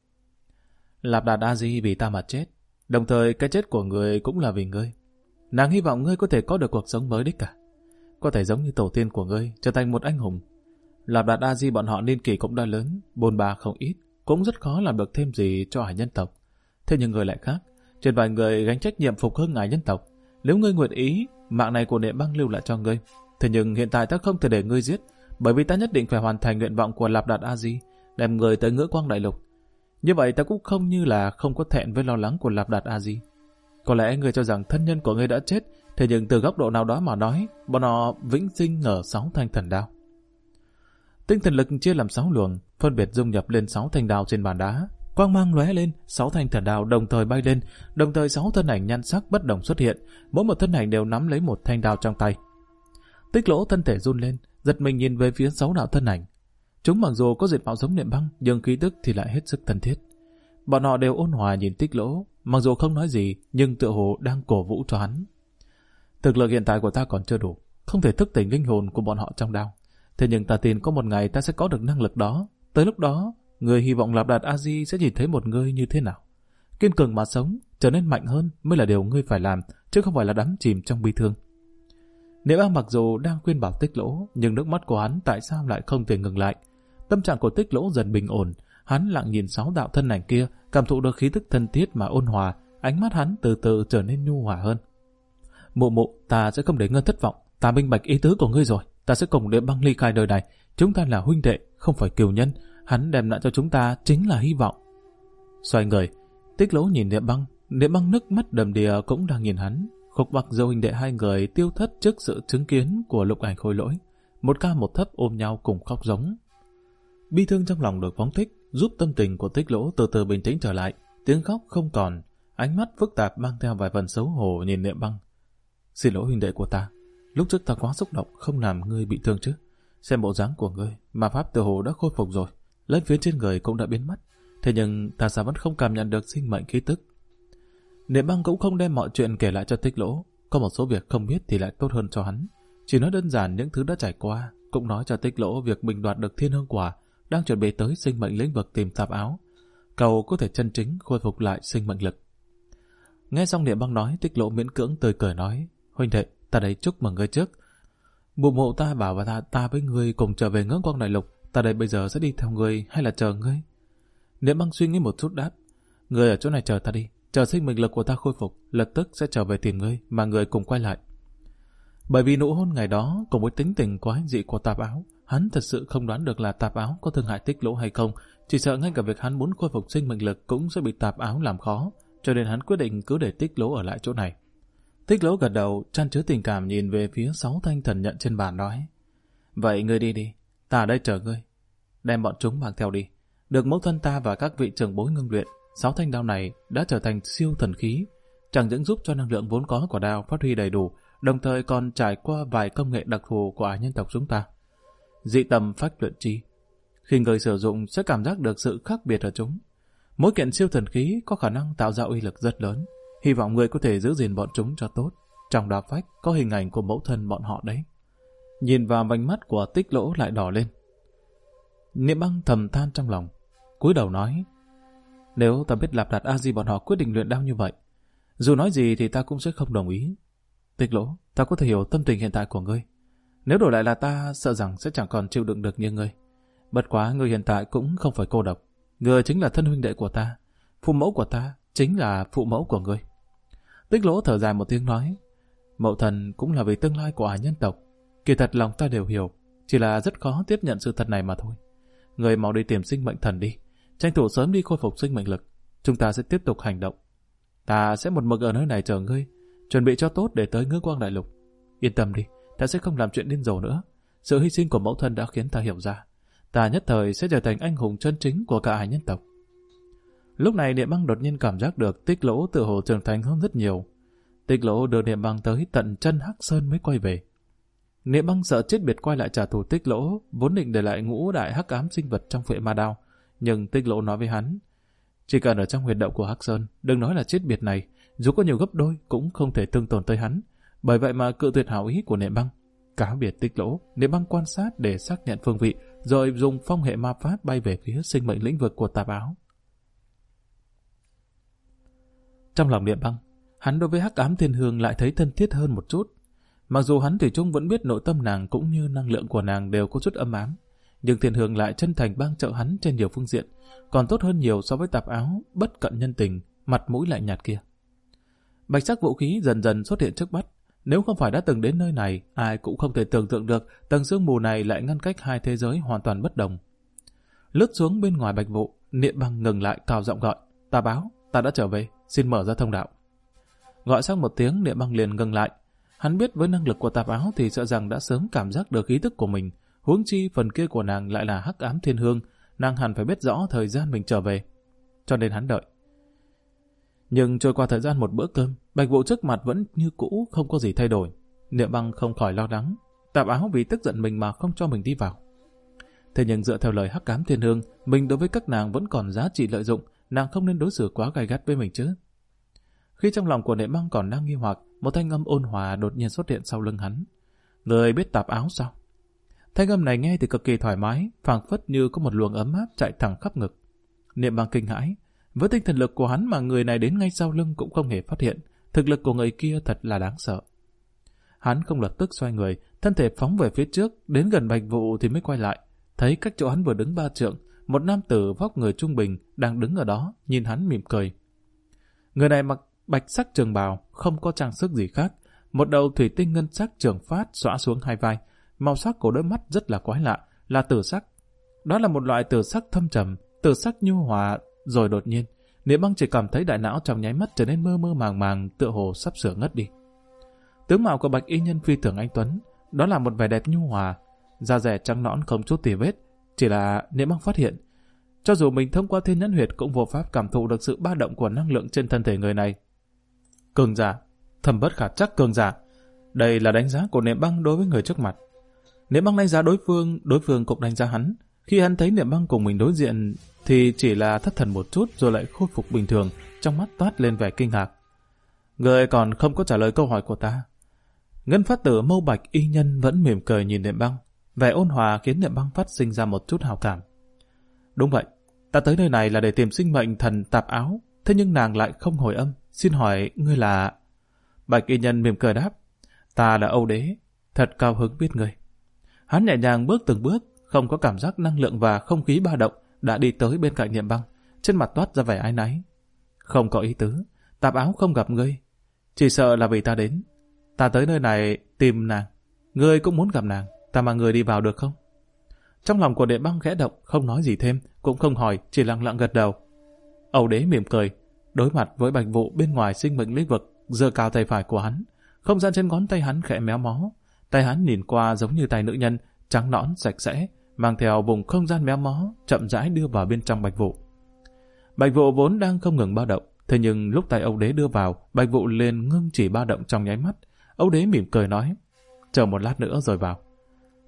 S1: Lạp Đạt A-di vì ta mà chết, đồng thời cái chết của người cũng là vì ngươi. Nàng hy vọng ngươi có thể có được cuộc sống mới đích cả. Có thể giống như tổ tiên của ngươi, trở thành một anh hùng. Lạp Đạt A-di bọn họ niên kỷ cũng đã lớn, bôn ba không ít, cũng rất khó làm được thêm gì cho ải nhân tộc. Thế nhưng người lại khác, trên vài người gánh trách nhiệm phục hưng ải nhân tộc. Nếu ngươi nguyện ý, mạng này của Niệm Băng lưu lại cho ngươi. Thế nhưng hiện tại ta không thể để ngươi giết, bởi vì ta nhất định phải hoàn thành nguyện vọng của Lạp Đạt A-di, đem người tới Ngữ Quang Đại Lục. Như vậy ta cũng không như là không có thẹn với lo lắng của Lạp Đạt A-di. Có lẽ ngươi cho rằng thân nhân của ngươi đã chết, thế nhưng từ góc độ nào đó mà nói, bọn họ vĩnh sinh ở 6 thanh thần đao. Tinh thần lực chia làm 6 luồng, phân biệt dung nhập lên 6 thanh đao trên bàn đá. Quang mang lóe lên, 6 thanh thần đao đồng thời bay lên, đồng thời 6 thân ảnh nhan sắc bất đồng xuất hiện, mỗi một thân ảnh đều nắm lấy một thanh đao trong tay. Tích Lỗ thân thể run lên, giật mình nhìn về phía 6 đạo thân ảnh. Chúng mặc dù có diện mạo giống Niệm Băng, nhưng khí tức thì lại hết sức thân thiết. Bọn họ đều ôn hòa nhìn Tích Lỗ, mặc dù không nói gì, nhưng tựa hồ đang cổ vũ cho hắn. Thực lực hiện tại của ta còn chưa đủ, không thể thức tỉnh linh hồn của bọn họ trong đao. Thế nhưng ta tin có một ngày ta sẽ có được năng lực đó. Tới lúc đó, người hy vọng Lạp Đạt A-di sẽ nhìn thấy một người như thế nào. Kiên cường mà sống, trở nên mạnh hơn mới là điều ngươi phải làm, chứ không phải là đắm chìm trong bi thương. Niệm Băng mặc dù đang khuyên bảo Tích Lỗ, nhưng nước mắt của hắn tại sao lại không thể ngừng lại. Tâm trạng của Tích Lỗ dần bình ổn, hắn lặng nhìn 6 đạo thân ảnh kia, cảm thụ được khí tức thân thiết mà ôn hòa, ánh mắt hắn từ từ trở nên nhu hòa hơn. Mụ, ta sẽ không để ngươi thất vọng, ta minh bạch ý tứ của ngươi rồi, ta sẽ cùng Niệm Băng ly khai đời này, chúng ta là huynh đệ, không phải kiều nhân, hắn đem lại cho chúng ta chính là hy vọng. Xoay người, Tích Lỗ nhìn Niệm Băng nước mắt đầm đìa cũng đang nhìn hắn. Khúc Bạc Dâu huynh đệ hai người tiêu thất trước sự chứng kiến của Lục Ảnh Khôi Lỗi, một cao một thấp ôm nhau cùng khóc giống. Bi thương trong lòng được phóng thích, giúp tâm tình của Tích Lỗ từ từ bình tĩnh trở lại, tiếng khóc không còn, ánh mắt phức tạp mang theo vài phần xấu hổ nhìn Niệm Băng. Xin lỗi huynh đệ của ta, lúc trước ta quá xúc động, không làm ngươi bị thương chứ. Xem bộ dáng của ngươi, ma pháp tự hồ đã khôi phục rồi, lên phía trên người cũng đã biến mất, thế nhưng ta sao vẫn không cảm nhận được sinh mệnh khí tức. Niệm Băng cũng không đem mọi chuyện kể lại cho Tích Lỗ, có một số việc không biết thì lại tốt hơn cho hắn, chỉ nói đơn giản những thứ đã trải qua, cũng nói cho Tích Lỗ việc mình đoạt được Thiên Hương Quả, đang chuẩn bị tới sinh mệnh lĩnh vực tìm tạp áo, cầu có thể chân chính khôi phục lại sinh mệnh lực. Nghe xong Niệm Băng nói, Tích Lỗ miễn cưỡng tươi cười nói, huynh đệ, ta đây chúc mừng ngươi trước. Mụ ta bảo và ta với ngươi cùng trở về Ngữ Quang Đại Lục, ta đây bây giờ sẽ đi theo ngươi hay là chờ ngươi? Niệm Băng suy nghĩ một chút đáp, ngươi ở chỗ này chờ ta đi, chờ sinh mệnh lực của ta khôi phục, lập tức sẽ trở về tìm ngươi, mà ngươi cùng quay lại. Bởi vì nụ hôn ngày đó cùng với tính tình quái dị của tạp áo, hắn thật sự không đoán được là tạp áo có thương hại Tích Lỗ hay không, chỉ sợ ngay cả việc hắn muốn khôi phục sinh mệnh lực cũng sẽ bị tạp áo làm khó, cho nên hắn quyết định cứ để Tích Lỗ ở lại chỗ này. Tích Lỗ gật đầu, chan chứa tình cảm nhìn về phía 6 thanh thần nhận trên bàn nói, vậy ngươi đi đi, ta ở đây chờ ngươi, đem bọn chúng mang theo đi. Được mẫu thân ta và các vị trưởng bối ngưng luyện, 6 thanh đao này đã trở thành siêu thần khí, chẳng những giúp cho năng lượng vốn có của đao phát huy đầy đủ, đồng thời còn trải qua vài công nghệ đặc thù của nhân tộc chúng ta. dị tâm phách luyện chi. Khi người sử dụng sẽ cảm giác được sự khác biệt ở chúng. Mỗi kiện siêu thần khí có khả năng tạo ra uy lực rất lớn. Hy vọng người có thể giữ gìn bọn chúng cho tốt. Trong đó phách có hình ảnh của mẫu thân bọn họ đấy. Nhìn vào vành mắt của Tích Lỗ lại đỏ lên. Niệm Băng thầm than trong lòng, cúi đầu nói: nếu ta biết Lạp Đạt A Di bọn họ quyết định luyện đao như vậy, dù nói gì thì ta cũng sẽ không đồng ý. Tích Lỗ, ta có thể hiểu tâm tình hiện tại của ngươi. Nếu đổi lại là ta, sợ rằng sẽ chẳng còn chịu đựng được như ngươi. Bất quá ngươi hiện tại cũng không phải cô độc. Ngươi chính là thân huynh đệ của ta, phụ mẫu của ta chính là phụ mẫu của ngươi. Tích Lỗ thở dài một tiếng nói: mẫu thần cũng là vì tương lai của nhân tộc. Kỳ thật lòng ta đều hiểu, chỉ là rất khó tiếp nhận sự thật này mà thôi. Ngươi mau đi tìm sinh mệnh thần đi, tranh thủ sớm đi khôi phục sinh mệnh lực. Chúng ta sẽ tiếp tục hành động. Ta sẽ một mực ở nơi này chờ ngươi, chuẩn bị cho tốt để tới Ngư Quang Đại Lục. Yên tâm đi, ta sẽ không làm chuyện điên rồ nữa. Sự hy sinh của mẫu thân đã khiến ta hiểu ra, ta nhất thời sẽ trở thành anh hùng chân chính của cả hải nhân tộc. Lúc này Niệm Băng đột nhiên cảm giác được Tích Lỗ tự hồ trưởng thành hơn rất nhiều. Tích Lỗ đưa Niệm Băng tới tận chân Hắc Sơn mới quay về. Niệm Băng sợ chết biệt quay lại trả thù Tích Lỗ, vốn định để lại ngũ đại hắc ám sinh vật trong phệ ma đao, nhưng Tích Lỗ nói với hắn: chỉ cần ở trong huyệt động của Hắc Sơn, đừng nói là chết biệt này, dù có nhiều gấp đôi cũng không thể thương tổn tới hắn. Bởi vậy mà cự tuyệt hảo ý của Niệm Băng. Cáo biệt Tích Lỗ, Niệm Băng quan sát để xác nhận phương vị, rồi dùng phong hệ ma pháp bay về phía sinh mệnh lĩnh vực của Tạp Áo. Trong lòng Niệm Băng, hắn đối với Hắc Ám Thiên Hương lại thấy thân thiết hơn một chút. Mặc dù hắn thủy chung vẫn biết nội tâm nàng cũng như năng lượng của nàng đều có chút âm ám, nhưng Thiên Hương lại chân thành ban trợ hắn trên nhiều phương diện, còn tốt hơn nhiều so với Tạp Áo bất cận nhân tình, mặt mũi lạnh nhạt kia. Bạch sắc vũ khí dần dần xuất hiện trước mắt. Nếu không phải đã từng đến nơi này, ai cũng không thể tưởng tượng được tầng sương mù này lại ngăn cách hai thế giới hoàn toàn bất đồng. Lướt xuống bên ngoài Bạch Vụ, Niệm Băng ngừng lại cao giọng gọi: Tạp Áo, ta đã trở về, xin mở ra thông đạo. Gọi xong một tiếng, Niệm Băng liền ngừng lại. Hắn biết với năng lực của Tạp Áo thì sợ rằng đã sớm cảm giác được ý thức của mình, huống chi phần kia của nàng lại là Hắc Ám Thiên Hương, nàng hẳn phải biết rõ thời gian mình trở về. Cho nên hắn đợi. Nhưng trôi qua thời gian một bữa cơm, Bạch Vụ trước mặt vẫn như cũ, không có gì thay đổi. Niệm Băng không khỏi lo lắng, Tạp Áo vì tức giận mình mà không cho mình đi vào. Thế nhưng dựa theo lời Hắc Ám Thiên Hương, mình đối với các nàng vẫn còn giá trị lợi dụng, nàng không nên đối xử quá gay gắt với mình chứ. Khi trong lòng của Niệm Băng còn đang nghi hoặc, một thanh âm ôn hòa đột nhiên xuất hiện sau lưng hắn. Người biết Tạp Áo sao? Thanh âm này nghe thì cực kỳ thoải mái, phảng phất như có một luồng ấm áp chạy thẳng khắp ngực. Niệm Băng kinh hãi, với tinh thần lực của hắn mà người này đến ngay sau lưng cũng không hề phát hiện, thực lực của người kia thật là đáng sợ. Hắn không lập tức xoay người, thân thể phóng về phía trước, đến gần Bạch Vụ thì mới quay lại, thấy cách chỗ hắn vừa đứng 3 trượng, một nam tử vóc người trung bình đang đứng ở đó, nhìn hắn mỉm cười. Người này mặc bạch sắc trường bào, không có trang sức gì khác, một đầu thủy tinh ngân sắc trường phát xõa xuống hai vai, màu sắc của đôi mắt rất là quái lạ, là tử sắc. Đó là một loại tử sắc thâm trầm, tử sắc nhu hòa. Rồi đột nhiên, Niệm Băng chỉ cảm thấy đại não trong nháy mắt trở nên mơ mơ màng màng, tựa hồ sắp sửa ngất đi. Tướng mạo của bạch y nhân phi thường anh tuấn, đó là một vẻ đẹp nhu hòa, da dẻ trắng nõn không chút tì vết. Chỉ là Niệm Băng phát hiện, cho dù mình thông qua thiên nhãn huyệt cũng vô pháp cảm thụ được sự ba động của năng lượng trên thân thể người này. Cường giả, thầm bất khả trắc cường giả. Đây là đánh giá của Niệm Băng đối với người trước mặt. Niệm Băng đánh giá đối phương cũng đánh giá hắn. Khi hắn thấy Niệm Băng cùng mình đối diện thì chỉ là thất thần một chút rồi lại khôi phục bình thường, trong mắt toát lên vẻ kinh ngạc. Người còn không có trả lời câu hỏi của ta. Ngân Phát Tử Mâu Bạch y nhân vẫn mỉm cười nhìn Niệm Băng, vẻ ôn hòa khiến Niệm Băng phát sinh ra một chút hào cảm. Đúng vậy, ta tới nơi này là để tìm sinh mệnh thần Tạp Áo, thế nhưng nàng lại không hồi âm. Xin hỏi ngươi là... Bạch y nhân mỉm cười đáp: Ta là Âu Đế, thật cao hứng biết ngươi. Hắn nhẹ nhàng bước từng bước, không có cảm giác năng lượng và không khí ba động, đã đi tới bên cạnh Niệm Băng, trên mặt toát ra vẻ áy náy. Không có ý tứ, Tạp Áo không gặp ngươi, chỉ sợ là vì ta đến. Ta tới nơi này tìm nàng, ngươi cũng muốn gặp nàng, ta mang ngươi đi vào được không? Trong lòng của Niệm Băng khẽ động, không nói gì thêm, cũng không hỏi, chỉ lặng lặng gật đầu. Âu Đế mỉm cười, đối mặt với Bạch Vụ bên ngoài sinh mệnh lĩnh vực, giơ cao tay phải của hắn, không gian trên ngón tay hắn khẽ méo mó, tay hắn nhìn qua giống như tay nữ nhân, trắng nõn sạch sẽ, mang theo vùng không gian méo mó, chậm rãi đưa vào bên trong Bạch Vụ. Bạch Vụ vốn đang không ngừng ba động, thế nhưng lúc tay Âu Đế đưa vào, Bạch Vụ liền ngưng chỉ ba động trong nháy mắt. Âu Đế mỉm cười nói: chờ một lát nữa rồi vào.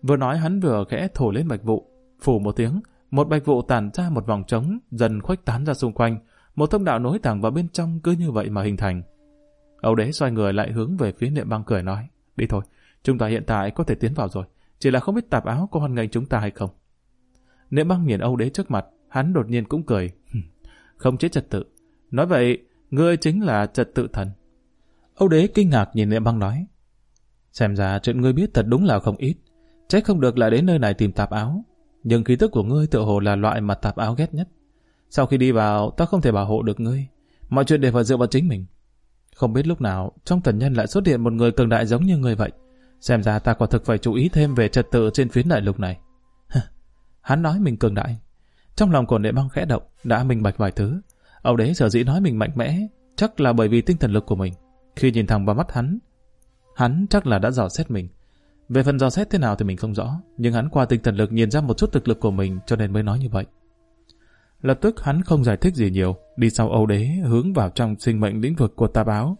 S1: Vừa nói hắn vừa khẽ thổi lên bạch vụ, phủ một tiếng, một bạch vụ tản ra một vòng trống, dần khuếch tán ra xung quanh, một thông đạo nối thẳng vào bên trong cứ như vậy mà hình thành. Âu Đế xoay người lại hướng về phía Niệm Băng cười nói, đi thôi, chúng ta hiện tại có thể tiến vào rồi, chỉ là không biết Tạp Áo có hoan nghênh chúng ta hay không. Niệm Băng nhìn Âu Đế trước mặt, hắn đột nhiên cũng cười, không chế trật tự. Nói vậy, ngươi chính là trật tự thần. Âu Đế kinh ngạc nhìn Niệm Băng nói, xem ra chuyện ngươi biết thật đúng là không ít, trách không được lại đến nơi này tìm Tạp Áo. Nhưng khí tức của ngươi tựa hồ là loại mà Tạp Áo ghét nhất. Sau khi đi vào, ta không thể bảo hộ được ngươi, mọi chuyện đều phải dựa vào chính mình. Không biết lúc nào trong thần nhân lại xuất hiện một người cường đại giống như ngươi vậy. Xem ra ta quả thực phải chú ý thêm về trật tự trên phiến đại lục này. Hắn nói mình cường đại. Trong lòng của Niệm Băng khẽ động, đã minh bạch vài thứ. Âu Đế sở dĩ nói mình mạnh mẽ, chắc là bởi vì tinh thần lực của mình. Khi nhìn thẳng vào mắt hắn chắc là đã dò xét mình. Về phần dò xét thế nào thì mình không rõ, nhưng hắn qua tinh thần lực nhìn ra một chút thực lực của mình cho nên mới nói như vậy. Lập tức hắn không giải thích gì nhiều, đi sau Âu Đế hướng vào trong sinh mệnh lĩnh vực của Tạp Áo.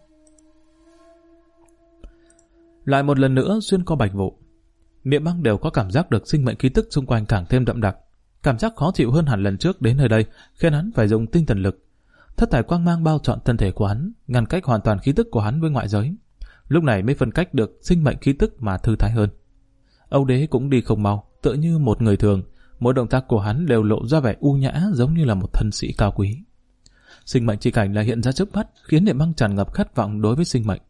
S1: Lại một lần nữa xuyên qua bạch vụ. Niệm Băng đều có cảm giác được sinh mệnh khí tức xung quanh càng thêm đậm đặc. Cảm giác khó chịu hơn hẳn lần trước đến nơi đây, khiến hắn phải dùng tinh thần lực. Thất thải quang mang bao trọn thân thể của hắn, ngăn cách hoàn toàn khí tức của hắn với ngoại giới. Lúc này mới phân cách được sinh mệnh khí tức mà thư thái hơn. Âu Đế cũng đi không mau, tựa như một người thường. Mỗi động tác của hắn đều lộ ra vẻ u nhã, giống như là một thân sĩ cao quý. Sinh mệnh chi cảnh là hiện ra trước mắt, khiến Niệm Băng tràn ngập khát vọng đối với sinh mệnh.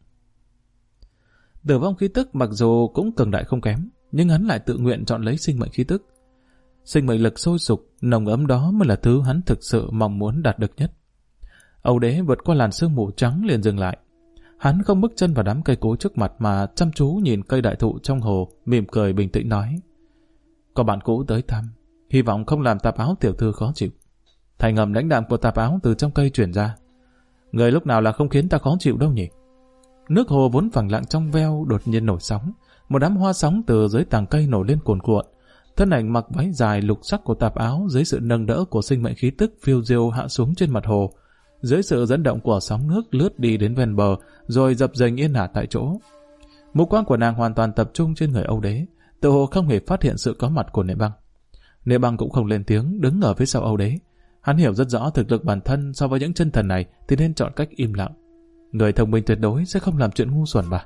S1: Tử vong khí tức mặc dù cũng cường đại không kém, nhưng hắn lại tự nguyện chọn lấy sinh mệnh khí tức. Sinh mệnh lực sôi sục, nồng ấm đó mới là thứ hắn thực sự mong muốn đạt được nhất. Âu Đế vượt qua làn sương mù trắng liền dừng lại. Hắn không bước chân vào đám cây cối trước mặt mà chăm chú nhìn cây đại thụ trong hồ, mỉm cười bình tĩnh nói: có bạn cũ tới thăm, hy vọng không làm Tạp Áo tiểu thư khó chịu. Thành ngầm lãnh đạm của Tạp Áo từ trong cây truyền ra: người lúc nào là không khiến ta khó chịu đâu nhỉ? Nước hồ vốn phẳng lặng trong veo đột nhiên nổi sóng, một đám hoa sóng từ dưới tàng cây nổi lên cuồn cuộn. Thân ảnh mặc váy dài lục sắc của Tạp Áo dưới sự nâng đỡ của sinh mệnh khí tức phiêu diêu hạ xuống trên mặt hồ. Dưới sự dẫn động của sóng nước lướt đi đến ven bờ, rồi dập dềnh yên ả tại chỗ. Mục quang của nàng hoàn toàn tập trung trên người Âu Đế, tự hồ không hề phát hiện sự có mặt của Niệm Băng. Niệm Băng cũng không lên tiếng, đứng ở phía sau Âu Đế. Hắn hiểu rất rõ thực lực bản thân so với những chân thần này thì nên chọn cách im lặng. Người thông minh tuyệt đối sẽ không làm chuyện ngu xuẩn mà.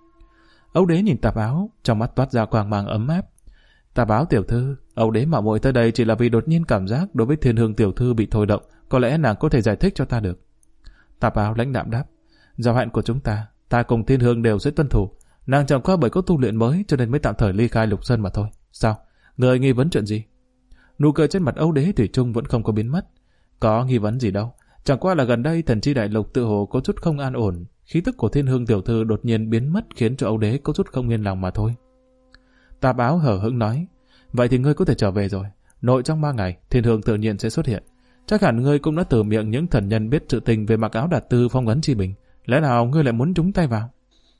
S1: Âu Đế nhìn Tạp Áo, trong mắt toát ra quang mang ấm áp. Tạp Áo tiểu thư, Âu Đế mạo muội tới đây chỉ là vì đột nhiên cảm giác đối với Thiên Hương tiểu thư bị thôi động, có lẽ nàng có thể giải thích cho ta được. Tạp Áo lãnh đạm đáp: giao hẹn của chúng ta cùng Thiên Hương đều sẽ tuân thủ. Nàng chẳng qua bởi có tu luyện mới cho nên mới tạm thời ly khai Lục Sơn mà thôi. Sao? Người nghi vấn chuyện gì? Nụ cười trên mặt Âu Đế thủy chung vẫn không có biến mất. Có nghi vấn gì đâu, chẳng qua là gần đây thần chi đại lục tự hồ có chút không an ổn, khí tức của Thiên Hương tiểu thư đột nhiên biến mất khiến cho Âu Đế có chút không yên lòng mà thôi. Tạp Áo hở hững nói: vậy thì ngươi có thể trở về rồi. Nội trong 3 ngày Thiên Hương tự nhiên sẽ xuất hiện. Chắc hẳn ngươi cũng đã từ miệng những thần nhân biết sự tình về mặc áo đạt tư phong ấn chi bình. Lẽ nào ngươi lại muốn trúng tay vào?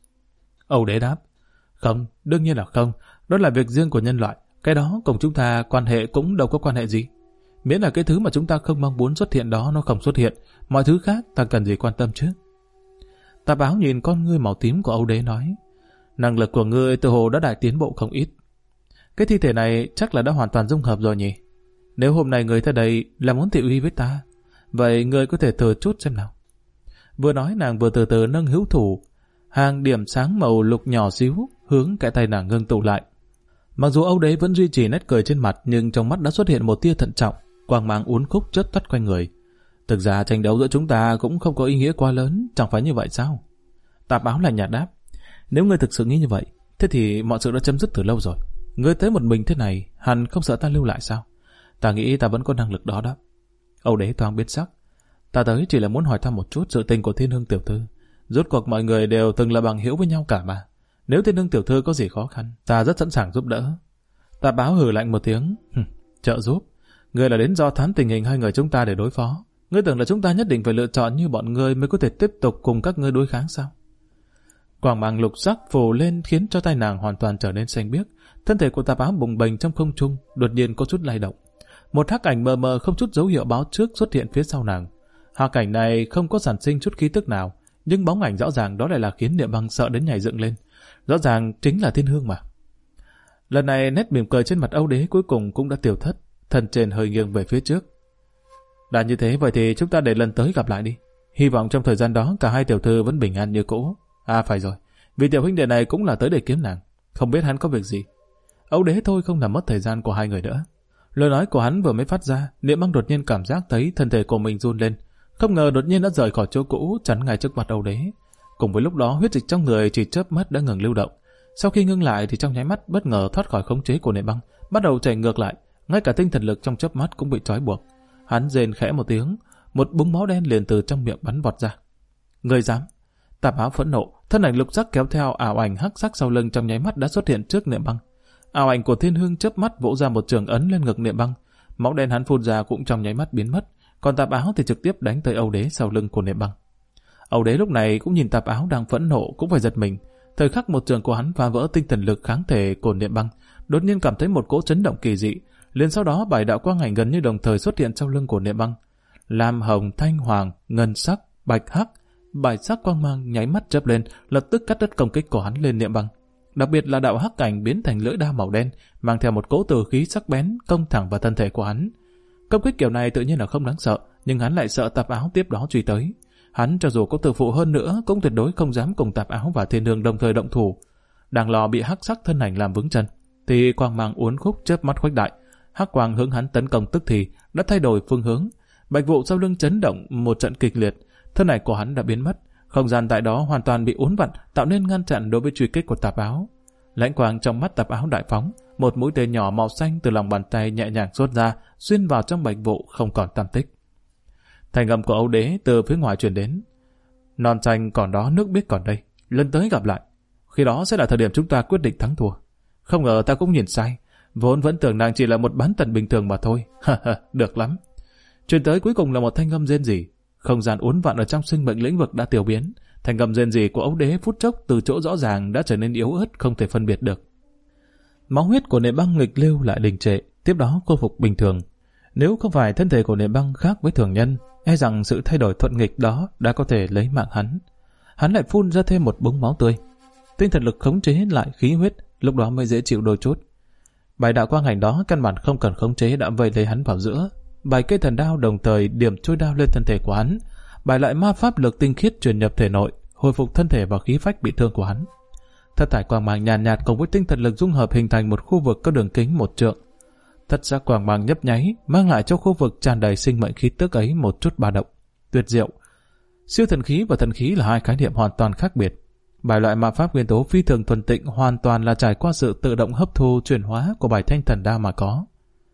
S1: Âu Đế đáp: không, đương nhiên là không. Đó là việc riêng của nhân loại. Cái đó cùng chúng ta quan hệ cũng đâu có quan hệ gì. Miễn là cái thứ mà chúng ta không mong muốn xuất hiện đó nó không xuất hiện, mọi thứ khác ta cần gì quan tâm chứ? Tạp Áo nhìn con ngươi màu tím của Âu Đế nói: năng lực của ngươi tự hồ đã đại tiến bộ không ít. Cái thi thể này chắc là đã hoàn toàn dung hợp rồi nhỉ? Nếu hôm nay người tới đây là muốn thị uy với ta, vậy người có thể thử chút xem nào. Vừa nói nàng vừa từ từ nâng hữu thủ, hàng điểm sáng màu lục nhỏ xíu hướng cái tay nàng ngưng tụ lại. Mặc dù Âu Đế vẫn duy trì nét cười trên mặt, nhưng trong mắt đã xuất hiện một tia thận trọng, quang mang uốn khúc chớp tắt quanh người. Thực ra tranh đấu giữa chúng ta cũng không có ý nghĩa quá lớn, chẳng phải như vậy sao? Tạp Áo là nhạt đáp: nếu ngươi thực sự nghĩ như vậy, thế thì mọi sự đã chấm dứt từ lâu rồi. Ngươi tới một mình thế này, hẳn không sợ ta lưu lại sao? Ta nghĩ ta vẫn có năng lực đó đó. Âu Đế thoáng biến sắc: ta tới chỉ là muốn hỏi thăm một chút sự tình của Thiên Hương tiểu thư. Rốt cuộc mọi người đều từng là bằng hữu với nhau cả mà. Nếu Thiên Hương tiểu thư có gì khó khăn, ta rất sẵn sàng giúp đỡ. Tạp Áo hừ lạnh một tiếng: trợ giúp? Ngươi là đến do thám tình hình hai người chúng ta để đối phó. Ngươi tưởng là chúng ta nhất định phải lựa chọn như bọn ngươi mới có thể tiếp tục cùng các ngươi đối kháng sao? Quang mang lục sắc phủ lên khiến cho tay nàng hoàn toàn trở nên xanh biếc. Thân thể của Tạp Áo bùng bềnh trong không trung, đột nhiên có chút lay động. Một hắc ảnh mờ mờ không chút dấu hiệu báo trước xuất hiện phía sau nàng. Hắc ảnh này không có sản sinh chút khí tức nào, nhưng bóng ảnh rõ ràng đó lại là khiến Niệm Băng sợ đến nhảy dựng lên. Rõ ràng chính là Thiên Hương mà. Lần này nét mỉm cười trên mặt Âu Đế cuối cùng cũng đã tiêu thất, thân trên hơi nghiêng về phía trước. Đã như thế vậy thì chúng ta để lần tới gặp lại đi. Hy vọng trong thời gian đó cả hai tiểu thư vẫn bình an như cũ. À phải rồi, vì tiểu huynh đệ này cũng là tới để kiếm nàng, không biết hắn có việc gì. Âu Đế thôi không làm mất thời gian của hai người nữa. Lời nói của hắn vừa mới phát ra, Niệm Băng đột nhiên cảm giác thấy thân thể của mình run lên, không ngờ đột nhiên đã rời khỏi chỗ cũ chắn ngay trước mặt Âu Đế. Cùng với lúc đó huyết dịch trong người chỉ chớp mắt đã ngừng lưu động. Sau khi ngưng lại thì trong nháy mắt bất ngờ thoát khỏi khống chế của Niệm Băng, bắt đầu chảy ngược lại, ngay cả tinh thần lực trong chớp mắt cũng bị trói buộc. Hắn rên khẽ một tiếng, một búng máu đen liền từ trong miệng bắn vọt ra. Người dám! Tạp Áo phẫn nộ, thân ảnh lục sắc kéo theo ảo ảnh hắc sắc sau lưng trong nháy mắt đã xuất hiện trước Niệm Băng. Ảo ảnh của Thiên Hương chớp mắt vỗ ra một trường ấn lên ngực Niệm Băng, máu đen hắn phun ra cũng trong nháy mắt biến mất, còn Tạp Áo thì trực tiếp đánh tới Âu Đế sau lưng của Niệm Băng. Âu Đế lúc này cũng nhìn Tạp Áo đang phẫn nộ cũng phải giật mình. Thời khắc một trường của hắn phá vỡ tinh thần lực kháng thể của Niệm Băng, đột nhiên cảm thấy một cỗ chấn động kỳ dị, liền sau đó 7 đạo quang ảnh gần như đồng thời xuất hiện sau lưng của Niệm Băng. Lam, hồng, thanh, hoàng, ngân sắc, bạch, hắc, 7 sắc quang mang nháy mắt chớp lên, lập tức cắt đứt công kích của hắn lên Niệm Băng. Đặc biệt là đạo hắc ảnh biến thành lưỡi đao màu đen, mang theo một cỗ tử khí sắc bén công thẳng vào thân thể của hắn. Công kích kiểu này tự nhiên là không đáng sợ, nhưng hắn lại sợ Tạp Áo tiếp đó truy tới. Hắn cho dù có tự phụ hơn nữa cũng tuyệt đối không dám cùng Tạp Áo và Thiên Hương đồng thời động thủ. Đang lo bị hắc sắc thân ảnh làm vướng chân, thì quang mang uốn khúc chớp mắt khuếch đại, hắc quang hướng hắn tấn công tức thì đã thay đổi phương hướng. Bạch vụ sau lưng chấn động một trận kịch liệt, thân ảnh của hắn đã biến mất, không gian tại đó hoàn toàn bị uốn vặn, tạo nên ngăn chặn đối với truy kích của Tạp Áo. Lãnh quang trong mắt Tạp Áo đại phóng, một mũi tên nhỏ màu xanh từ lòng bàn tay nhẹ nhàng xuất ra, xuyên vào trong bạch vụ không còn tăm tích. Thành âm của Âu Đế từ phía ngoài truyền đến. Non xanh còn đó nước biếc còn đây, lần tới gặp lại, khi đó sẽ là thời điểm chúng ta quyết định thắng thua. Không ngờ ta cũng nhìn sai, vốn vẫn tưởng nàng chỉ là một bán tần bình thường mà thôi. Được lắm. Truyền tới cuối cùng là một thanh âm rên rỉ. Không gian uốn vặn ở trong sinh mệnh lĩnh vực đã tiêu biến. Thanh âm rên rỉ của Âu Đế phút chốc từ chỗ rõ ràng đã trở nên yếu ớt không thể phân biệt được. Máu huyết của Niệm Băng nghịch lưu lại đình trệ, tiếp đó khôi phục bình thường. Nếu không phải thân thể của Niệm Băng khác với thường nhân, e rằng sự thay đổi thuận nghịch đó đã có thể lấy mạng hắn. Hắn lại phun ra thêm một búng máu tươi. Tinh thần lực khống chế lại khí huyết, lúc đó mới dễ chịu đôi chút. 7 đạo quang ảnh đó căn bản không cần khống chế đã vây lấy hắn vào giữa. 7 cây thần đao đồng thời điểm trôi đao lên thân thể của hắn. 7 loại ma pháp lực tinh khiết truyền nhập thể nội, hồi phục thân thể và khí phách bị thương của hắn. Thất thải quang mang nhàn nhạt cùng với tinh thần lực dung hợp hình thành một khu vực có đường kính 1 trượng. Thất sắc quang mang nhấp nháy, mang lại cho khu vực tràn đầy sinh mệnh khí tức ấy một chút ba động, tuyệt diệu. Siêu thần khí và thần khí là hai khái niệm hoàn toàn khác biệt. 7 loại ma pháp nguyên tố phi thường thuần tịnh hoàn toàn là trải qua sự tự động hấp thu chuyển hóa của 7 thanh thần đao mà có.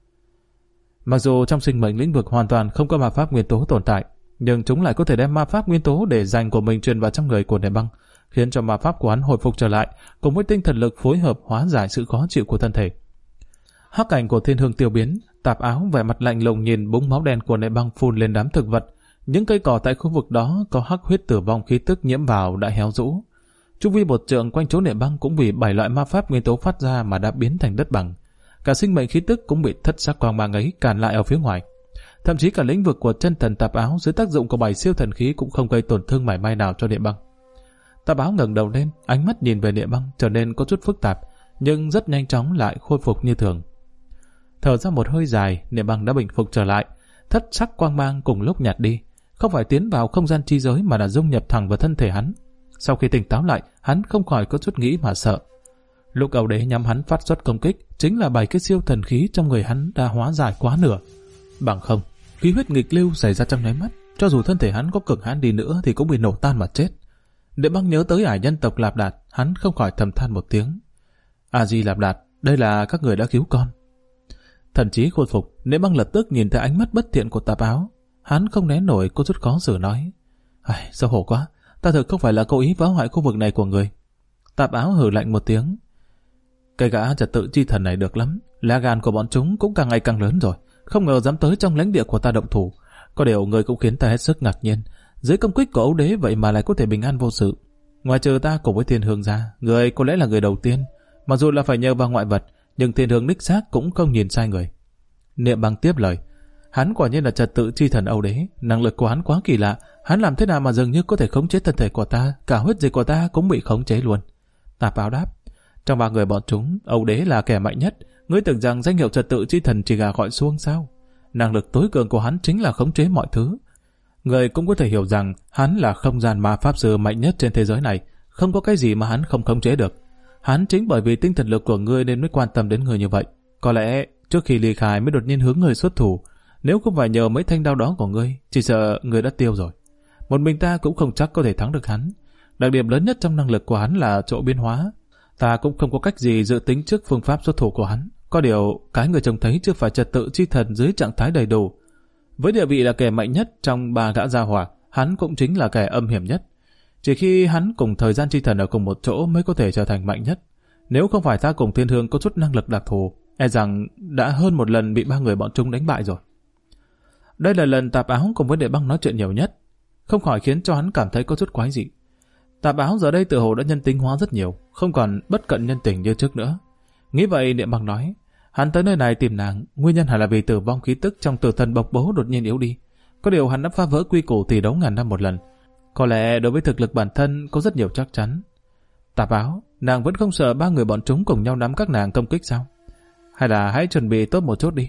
S1: Mặc dù trong sinh mệnh lĩnh vực hoàn toàn không có ma pháp nguyên tố tồn tại, nhưng chúng lại có thể đem ma pháp nguyên tố để dành của mình truyền vào trong người của Niệm Băng, khiến cho ma pháp của hắn hồi phục trở lại, cùng với tinh thần lực phối hợp hóa giải sự khó chịu của thân thể. Hắc ảnh của Thiên Hương tiêu biến, Tạp Áo vẻ mặt lạnh lùng nhìn búng máu đen của Niệm Băng phun lên đám thực vật. Những cây cỏ tại khu vực đó có hắc huyết tử vong khí tức nhiễm vào đã héo rũ. Chu vi một trượng quanh chỗ Niệm Băng cũng vì 7 loại ma pháp nguyên tố phát ra mà đã biến thành đất bằng. Cả sinh mệnh khí tức cũng bị thất sắc quang mang ấy cản lại ở phía ngoài. Thậm chí cả lĩnh vực của chân thần Tạp Áo dưới tác dụng của 7 siêu thần khí cũng không gây tổn thương mảy may nào cho Niệm Băng. Tạp Áo ngẩng đầu lên, ánh mắt nhìn về Niệm Băng trở nên có chút phức tạp, nhưng rất nhanh chóng lại khôi phục như thường. Thở ra một hơi dài, Niệm Băng đã bình phục trở lại. Thất sắc quang mang cùng lúc nhạt đi, không phải tiến vào không gian chi giới mà là dung nhập thẳng vào thân thể hắn. Sau khi tỉnh táo lại, hắn không khỏi có chút nghĩ mà sợ. Lúc Âu Đế nhắm hắn phát xuất công kích, chính là 7 cái siêu thần khí trong người hắn đã hóa giải quá nửa. Bằng không, khí huyết nghịch lưu xảy ra trong nháy mắt, cho dù thân thể hắn có cực hãn đi nữa thì cũng bị nổ tan mà chết. Niệm Băng nhớ tới ải nhân tộc Lạp Đạt, hắn không khỏi thầm than một tiếng. A Di Lạp Đạt, đây là các người đã cứu con. Thần trí khôi phục, Niệm Băng lập tức nhìn thấy ánh mắt bất thiện của Tạp Áo. Hắn không né nổi, có chút khó xử nói: xấu hổ quá, ta thực không phải là cố ý phá hoại khu vực này của người. Tạp Áo hừ lạnh một tiếng: cái gã trật tự chi thần này được lắm, lá gan của bọn chúng cũng càng ngày càng lớn rồi, không ngờ dám tới trong lãnh địa của ta động thủ. Có điều người cũng khiến ta hết sức ngạc nhiên, dưới công kích của Âu Đế vậy mà lại có thể bình an vô sự. Ngoài trừ ta cùng với Thiên Hương ra, người có lẽ là người đầu tiên. Mặc dù là phải nhờ vào ngoại vật, nhưng Thiên Hương đích xác cũng không nhìn sai người. Niệm Băng tiếp lời: hắn quả nhiên là trật tự chi thần Âu Đế, năng lực của hắn quá kỳ lạ, hắn làm thế nào mà dường như có thể khống chế thân thể của ta, cả huyết dịch của ta cũng bị khống chế luôn. Tạp Áo đáp: Trong ba người bọn chúng, Âu Đế là kẻ mạnh nhất. Ngươi tưởng rằng danh hiệu trật tự chi thần chỉ gà gọi xuông sao? Năng lực tối cường của hắn chính là khống chế mọi thứ. Người cũng có thể hiểu rằng hắn là không gian ma pháp sư mạnh nhất trên thế giới này. Không có cái gì mà hắn không khống chế được. Hắn chính bởi vì tinh thần lực của ngươi nên mới quan tâm đến người như vậy. Có lẽ trước khi ly khai mới đột nhiên hướng người xuất thủ. Nếu không phải nhờ mấy thanh đao đó của ngươi, chỉ sợ ngươi đã tiêu rồi. Một mình ta cũng không chắc có thể thắng được hắn. Đặc điểm lớn nhất trong năng lực của hắn là chỗ biến hóa. Ta cũng không có cách gì dự tính trước phương pháp xuất thủ của hắn. Có điều, cái người trông thấy chưa phải trật tự chi thần dưới trạng thái đầy đủ. Với địa vị là kẻ mạnh nhất trong ba gã gia hỏa, hắn cũng chính là kẻ âm hiểm nhất. Chỉ khi hắn cùng thời gian chi thần ở cùng một chỗ mới có thể trở thành mạnh nhất. Nếu không phải ta cùng Thiên Hương có chút năng lực đặc thù, e rằng đã hơn một lần bị ba người bọn chúng đánh bại rồi. Đây là lần Tạp Áo cùng với Đệ Băng nói chuyện nhiều nhất, không khỏi khiến cho hắn cảm thấy có chút quái dị. Tạp Áo giờ đây tự hồ đã nhân tính hóa rất nhiều, không còn bất cận nhân tình như trước nữa. Nghĩ vậy Đệ Băng nói, hắn tới nơi này tìm nàng, nguyên nhân hẳn là vì tử vong khí tức trong tử thần bộc bố đột nhiên yếu đi. Có điều hắn đã phá vỡ quy củ tỷ đấu ngàn năm một lần. Có lẽ đối với thực lực bản thân có rất nhiều chắc chắn. Tạp Áo, nàng vẫn không sợ ba người bọn chúng cùng nhau nắm các nàng công kích sao? Hay là hãy chuẩn bị tốt một chút đi.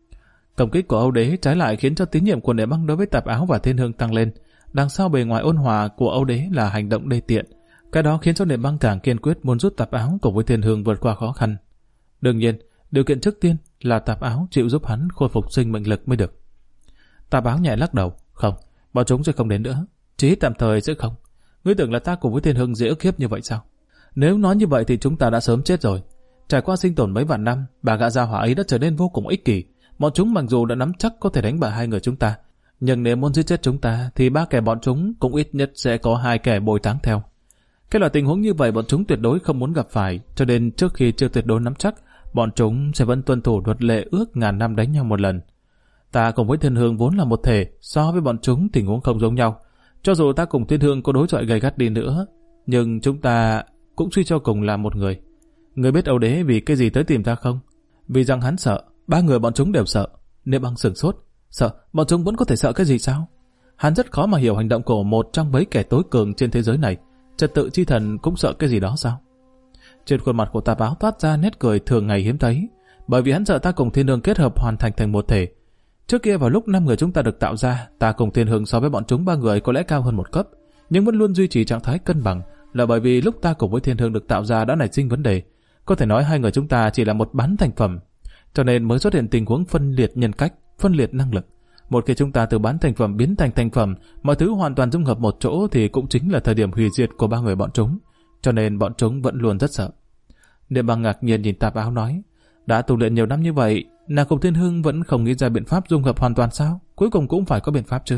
S1: Công kích của Âu Đế trái lại khiến cho tín nhiệm của Đệ Băng đối với Tạp Áo và Thiên Hương tăng lên. Đằng sau bề ngoài ôn hòa của Âu Đế là hành động đê tiện. Cái đó khiến cho Đệ Băng càng kiên quyết muốn giúp Tạp Áo cùng với Thiên Hương vượt qua khó khăn. Đương nhiên, điều kiện trước tiên là Tạp Áo chịu giúp hắn khôi phục sinh mệnh lực mới được. Tạp Áo nhẹ lắc đầu, không, bọn chúng sẽ không đến nữa. Chỉ tạm thời sẽ không. Ngươi tưởng là ta cùng với Thiên Hương dễ ức hiếp như vậy sao? Nếu nói như vậy thì chúng ta đã sớm chết rồi. Trải qua sinh tồn mấy vạn năm, bà gã gia hỏa ấy đã trở nên vô cùng ích kỷ. Bọn chúng mặc dù đã nắm chắc có thể đánh bại hai người chúng ta, nhưng nếu muốn giết chết chúng ta thì ba kẻ bọn chúng cũng ít nhất sẽ có hai kẻ bồi táng theo. Cái loại tình huống như vậy bọn chúng tuyệt đối không muốn gặp phải, cho nên trước khi chưa tuyệt đối nắm chắc, bọn chúng sẽ vẫn tuân thủ luật lệ ước ngàn năm đánh nhau một lần. Ta cùng với Thiên Hương vốn là một thể, so với bọn chúng tình huống không giống nhau. Cho dù ta cùng Thiên Hương có đối chọi gay gắt đi nữa, nhưng chúng ta cũng suy cho cùng là một người. Người biết Âu Đế vì cái gì tới tìm ta không? Vì rằng hắn sợ, ba người bọn chúng đều sợ. Niệm Băng sửng sốt, sợ, bọn chúng vẫn có thể sợ cái gì sao? Hắn rất khó mà hiểu hành động của một trong mấy kẻ tối cường trên thế giới này. Trật tự chi thần cũng sợ cái gì đó sao? Trên khuôn mặt của Tạp Áo toát ra nét cười thường ngày hiếm thấy, bởi vì hắn sợ ta cùng Thiên Hương kết hợp hoàn thành thành một thể. Trước kia vào lúc 5 người chúng ta được tạo ra, ta cùng Thiên Hương so với bọn chúng 3 người có lẽ cao hơn một cấp, nhưng vẫn luôn duy trì trạng thái cân bằng, là bởi vì lúc ta cùng với Thiên Hương được tạo ra đã nảy sinh vấn đề. Có thể nói hai người chúng ta chỉ là một bán thành phẩm, cho nên mới xuất hiện tình huống phân liệt nhân cách, phân liệt năng lực. Một khi chúng ta từ bán thành phẩm biến thành thành phẩm, mọi thứ hoàn toàn dung hợp một chỗ thì cũng chính là thời điểm hủy diệt của ba người bọn chúng, cho nên bọn chúng vẫn luôn rất sợ. Niệm Băng ngạc nhiên nhìn Tạp Áo nói, đã tu luyện nhiều năm như vậy, nàng cùng Thiên Hương vẫn không nghĩ ra biện pháp dung hợp hoàn toàn sao? Cuối cùng cũng phải có biện pháp chứ.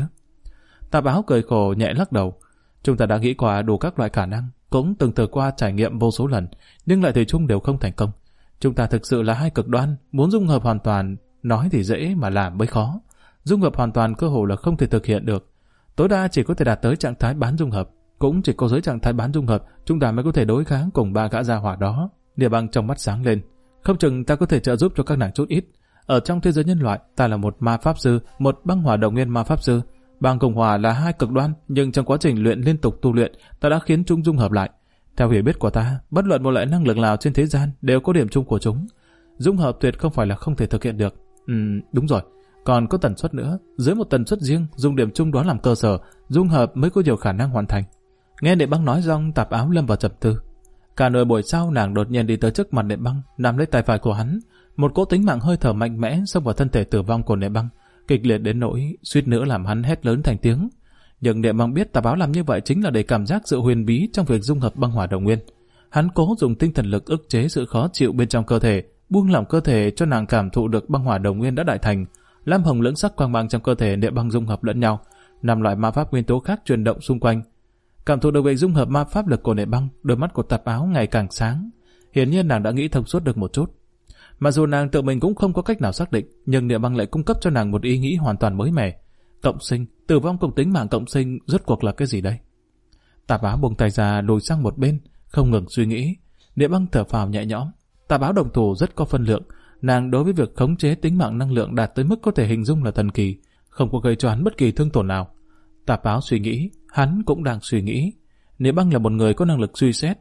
S1: Tạp Áo cười khổ nhẹ lắc đầu, chúng ta đã nghĩ qua đủ các loại khả năng, cũng từng thử qua trải nghiệm vô số lần, nhưng lại thủy chung đều không thành công. Chúng ta thực sự là hai cực đoan, muốn dung hợp hoàn toàn, nói thì dễ mà làm mới khó. Dung hợp hoàn toàn cơ hồ là không thể thực hiện được. Tối đa chỉ có thể đạt tới trạng thái bán dung hợp, cũng chỉ có dưới trạng thái bán dung hợp chúng ta mới có thể đối kháng cùng ba gã gia hỏa đó. Niệm Băng trong mắt sáng lên, không chừng ta có thể trợ giúp cho các nàng chút ít. Ở trong thế giới nhân loại, ta là một ma pháp sư, một băng hỏa đồng nguyên ma pháp sư. Băng cùng hỏa là hai cực đoan, nhưng trong quá trình luyện liên tục tu luyện, ta đã khiến chúng dung hợp lại. Theo hiểu biết của ta, bất luận một loại năng lực nào trên thế gian đều có điểm chung của chúng. Dung hợp tuyệt không phải là không thể thực hiện được. Đúng rồi, còn có tần suất nữa. Dưới một tần suất riêng, dùng điểm chung đó làm cơ sở, dung hợp mới có nhiều khả năng hoàn thành. Nghe Niệm Băng nói xong, Tạp Áo lâm vào trầm tư. Cả nửa buổi sau, nàng đột nhiên đi tới trước mặt Niệm Băng, nắm lấy tay phải của hắn. Một cỗ tính mạng hơi thở mạnh mẽ xông vào thân thể tử vong của Niệm Băng, kịch liệt đến nỗi suýt nữa làm hắn hét lớn thành tiếng. Nhưng Niệm Băng biết Tạp Áo làm như vậy chính là để cảm giác sự huyền bí trong việc dung hợp băng hỏa đồng nguyên. Hắn cố dùng tinh thần lực ức chế sự khó chịu bên trong cơ thể, buông lỏng cơ thể cho nàng cảm thụ được băng hỏa đồng nguyên đã đại thành. Lam hồng lưỡng sắc quang mang trong cơ thể Niệm Băng dung hợp lẫn nhau, 5 loại ma pháp nguyên tố khác chuyển động xung quanh. Cảm thụ được việc dung hợp ma pháp lực của Niệm Băng, đôi mắt của Tạp Áo ngày càng sáng. Hiển nhiên nàng đã nghĩ thông suốt được một chút. Mặc dù nàng tự mình cũng không có cách nào xác định, nhưng Niệm Băng lại cung cấp cho nàng một ý nghĩ hoàn toàn mới mẻ. Cộng sinh, tử vong cùng tính mạng cộng sinh rốt cuộc là cái gì đây? Tạp Áo buông tay ra lùi sang một bên, không ngừng suy nghĩ. Niệm Băng thở phào nhẹ nhõm. Tạp Áo đồng thủ rất có phân lượng, nàng đối với việc khống chế tính mạng năng lượng đạt tới mức có thể hình dung là thần kỳ, không có gây cho hắn bất kỳ thương tổn nào. Tạp Áo suy nghĩ, hắn cũng đang suy nghĩ. Niệm Băng là một người có năng lực suy xét,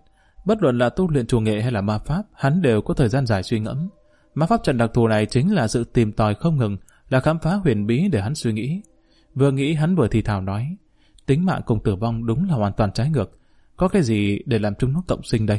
S1: Bất luận là tu luyện chủ nghệ hay là ma pháp, hắn đều có thời gian dài suy ngẫm. Ma pháp trận đặc thù này chính là sự tìm tòi không ngừng, là khám phá huyền bí để hắn suy nghĩ. Vừa nghĩ hắn vừa thì thào nói, tính mạng cùng tử vong đúng là hoàn toàn trái ngược. Có cái gì để làm chúng nó cộng sinh đây?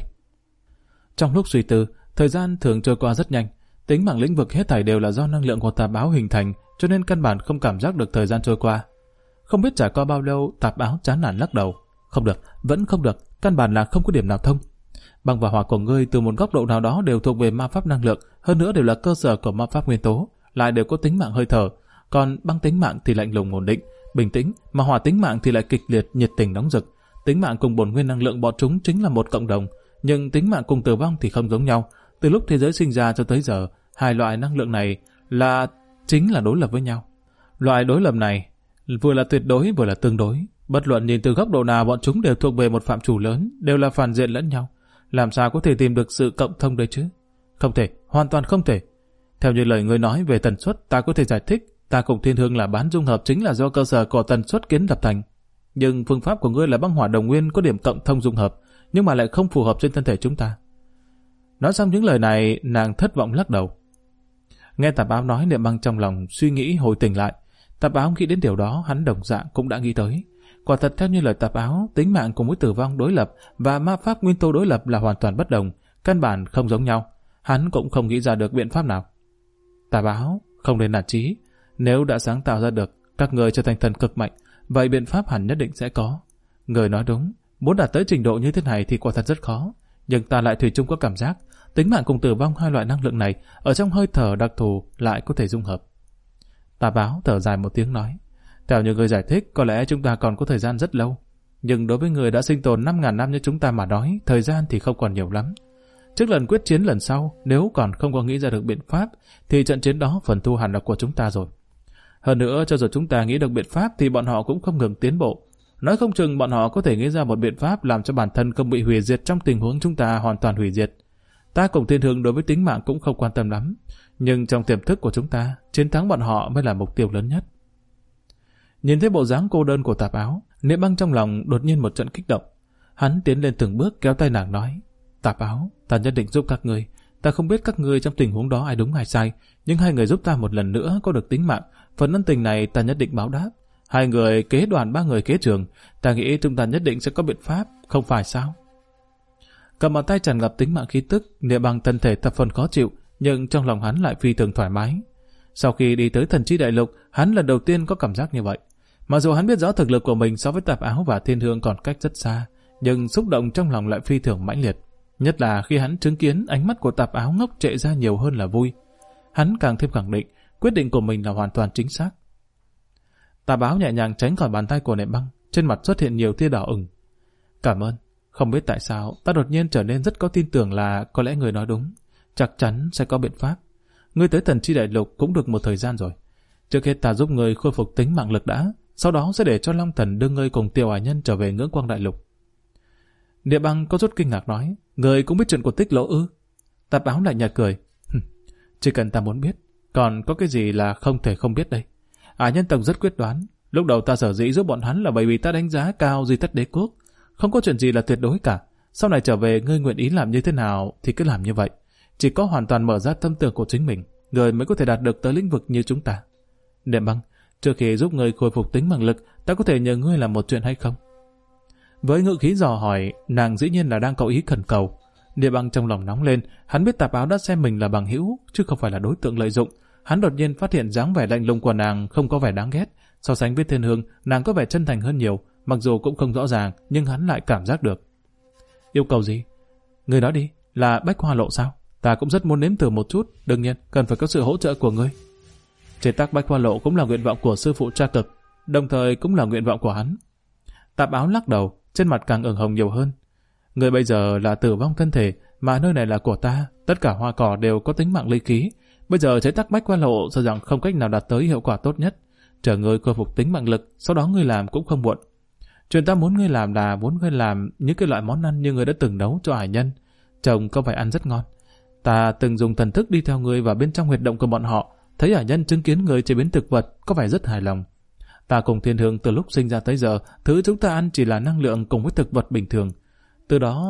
S1: Trong lúc suy tư, thời gian thường trôi qua rất nhanh. Tính mạng lĩnh vực hết thảy đều là do năng lượng của tạp áo hình thành, cho nên căn bản không cảm giác được thời gian trôi qua. Không biết trải qua bao lâu, tạp áo chán nản lắc đầu. Không được, vẫn không được, căn bản là không có điểm nào thông. Băng và hỏa của ngươi từ một góc độ nào đó đều thuộc về ma pháp năng lượng, hơn nữa đều là cơ sở của ma pháp nguyên tố, lại đều có tính mạng hơi thở. Còn băng tính mạng thì lạnh lùng ổn định, bình tĩnh, mà hỏa tính mạng thì lại kịch liệt, nhiệt tình nóng rực. Tính mạng cùng bổn nguyên năng lượng bọn chúng chính là một cộng đồng, nhưng tính mạng cùng tử vong thì không giống nhau. Từ lúc thế giới sinh ra cho tới giờ, hai loại năng lượng này chính là đối lập với nhau. Loại đối lập này vừa là tuyệt đối vừa là tương đối. Bất luận nhìn từ góc độ nào, bọn chúng đều thuộc về một phạm trù lớn, đều là phản diện lẫn nhau. Làm sao có thể tìm được sự cộng thông đấy chứ? Không thể, hoàn toàn không thể. Theo như lời ngươi nói về tần suất, ta có thể giải thích, ta cùng thiên hương là bán dung hợp chính là do cơ sở của tần suất kiến lập thành. Nhưng phương pháp của ngươi là băng hỏa đồng nguyên có điểm cộng thông dung hợp, nhưng mà lại không phù hợp trên thân thể chúng ta. Nói xong những lời này, nàng thất vọng lắc đầu. Nghe Tạp Áo nói, Niệm Băng trong lòng suy nghĩ hồi tỉnh lại. Tạp Áo nghĩ đến điều đó, hắn đồng dạng cũng đã nghĩ tới. Quả thật theo như lời Tạp Áo, tính mạng cùng với tử vong đối lập và ma pháp nguyên tố đối lập là hoàn toàn bất đồng, căn bản không giống nhau. Hắn cũng không nghĩ ra được biện pháp nào. Tạp Áo không nên nản chí, nếu đã sáng tạo ra được các người trở thành thần cực mạnh, vậy biện pháp hẳn nhất định sẽ có. Người nói đúng, muốn đạt tới trình độ như thế này thì quả thật rất khó, nhưng ta lại thủy chung có cảm giác tính mạng cùng tử vong hai loại năng lượng này ở trong hơi thở đặc thù lại có thể dung hợp. Tạp Áo thở dài một tiếng nói, theo như người giải thích, có lẽ chúng ta còn có thời gian rất lâu, nhưng đối với người đã sinh tồn 5.000 năm như chúng ta mà nói, thời gian thì không còn nhiều lắm. Trước lần quyết chiến lần sau, nếu còn không có nghĩ ra được biện pháp, thì trận chiến đó phần thu hẳn là của chúng ta rồi. Hơn nữa, cho dù chúng ta nghĩ được biện pháp thì bọn họ cũng không ngừng tiến bộ. Nói không chừng bọn họ có thể nghĩ ra một biện pháp làm cho bản thân không bị hủy diệt trong tình huống chúng ta hoàn toàn hủy diệt. Ta cùng thiên hương đối với tính mạng cũng không quan tâm lắm, nhưng trong tiềm thức của chúng ta, chiến thắng bọn họ mới là mục tiêu lớn nhất. Nhìn thấy bộ dáng cô đơn của Tạp Áo, Niệm Băng trong lòng đột nhiên một trận kích động. Hắn tiến lên từng bước kéo tay nàng nói, Tạp Áo, ta nhất định giúp các ngươi. Ta không biết các ngươi trong tình huống đó ai đúng ai sai, nhưng hai người giúp ta một lần nữa có được tính mạng, phần ân tình này ta nhất định báo đáp. Hai người kế đoàn, ba người kế trường, ta nghĩ chúng ta nhất định sẽ có biện pháp, không phải sao? Cầm bàn tay tràn ngập tính mạng khí tức, Niệm Băng thân thể thập phần khó chịu, nhưng trong lòng hắn lại phi thường thoải mái. Sau khi đi tới Thần Chi Đại Lục, hắn lần đầu tiên có cảm giác như vậy. Mặc dù hắn biết rõ thực lực của mình so với Tạp Áo và Thiên Hương còn cách rất xa, nhưng xúc động trong lòng lại phi thường mãnh liệt. Nhất là khi hắn chứng kiến ánh mắt của Tạp Áo ngốc trệ ra nhiều hơn là vui. Hắn càng thêm khẳng định, quyết định của mình là hoàn toàn chính xác. Tạp Áo nhẹ nhàng tránh khỏi bàn tay của Niệm Băng, trên mặt xuất hiện nhiều tia đỏ ửng. Cảm ơn, không biết tại sao ta đột nhiên trở nên rất có tin tưởng là có lẽ người nói đúng, chắc chắn sẽ có biện pháp. Ngươi tới Thần Chi Đại Lục cũng được một thời gian rồi. Trước hết ta giúp ngươi khôi phục tính mạng lực đã, sau đó sẽ để cho Long Thần đưa ngươi cùng Tiểu Hải Nhân trở về Ngưỡng Quang Đại Lục. Niệm Băng có chút kinh ngạc nói, ngươi cũng biết chuyện của Tích Lỗ ư? Tạp Áo lại nhạt cười, chỉ cần ta muốn biết, còn có cái gì là không thể không biết đây. Hải Nhân tộc rất quyết đoán, lúc đầu ta sở dĩ giúp bọn hắn là bởi vì ta đánh giá cao Di Tất Đế Quốc, không có chuyện gì là tuyệt đối cả. Sau này trở về ngươi nguyện ý làm như thế nào thì cứ làm như vậy. Chỉ có hoàn toàn mở ra tâm tưởng của chính mình, người mới có thể đạt được tới lĩnh vực như chúng ta. Niệm Băng, trước khi giúp ngươi khôi phục tính mạng lực, ta có thể nhờ ngươi làm một chuyện hay không? Với ngữ khí dò hỏi, nàng dĩ nhiên là đang có ý khẩn cầu. Niệm Băng trong lòng nóng lên, hắn biết Tạp Áo đã xem mình là bằng hữu, chứ không phải là đối tượng lợi dụng. Hắn đột nhiên phát hiện dáng vẻ lạnh lùng của nàng không có vẻ đáng ghét. So sánh với Thiên Hương, nàng có vẻ chân thành hơn nhiều, mặc dù cũng không rõ ràng, nhưng hắn lại cảm giác được. Yêu cầu gì? Ngươi nói đi, là Bách Hoa Lộ sao? Ta cũng rất muốn nếm thử một chút, đương nhiên cần phải có sự hỗ trợ của ngươi. Chế tác Bách Hoa Lộ cũng là nguyện vọng của sư phụ Tra Cực, đồng thời cũng là nguyện vọng của hắn. Tạp Áo lắc đầu, trên mặt càng ửng hồng nhiều hơn. Ngươi bây giờ là tử vong thân thể, mà nơi này là của ta, tất cả hoa cỏ đều có tính mạng linh khí. Bây giờ chế tác Bách Hoa Lộ sợ rằng không cách nào đạt tới hiệu quả tốt nhất. Chờ ngươi khôi phục tính mạng lực, sau đó ngươi làm cũng không muộn. Chuyện ta muốn ngươi làm là muốn ngươi làm những cái loại món ăn như ngươi đã từng nấu cho Hải Nhân. Chồng có phải ăn rất ngon. Ta từng dùng thần thức đi theo ngươi vào bên trong huyệt động của bọn họ, thấy Hải Nhân chứng kiến người chế biến thực vật có vẻ rất hài lòng. Ta cùng Thiên Hương từ lúc sinh ra tới giờ, thứ chúng ta ăn chỉ là năng lượng cùng với thực vật bình thường. Từ đó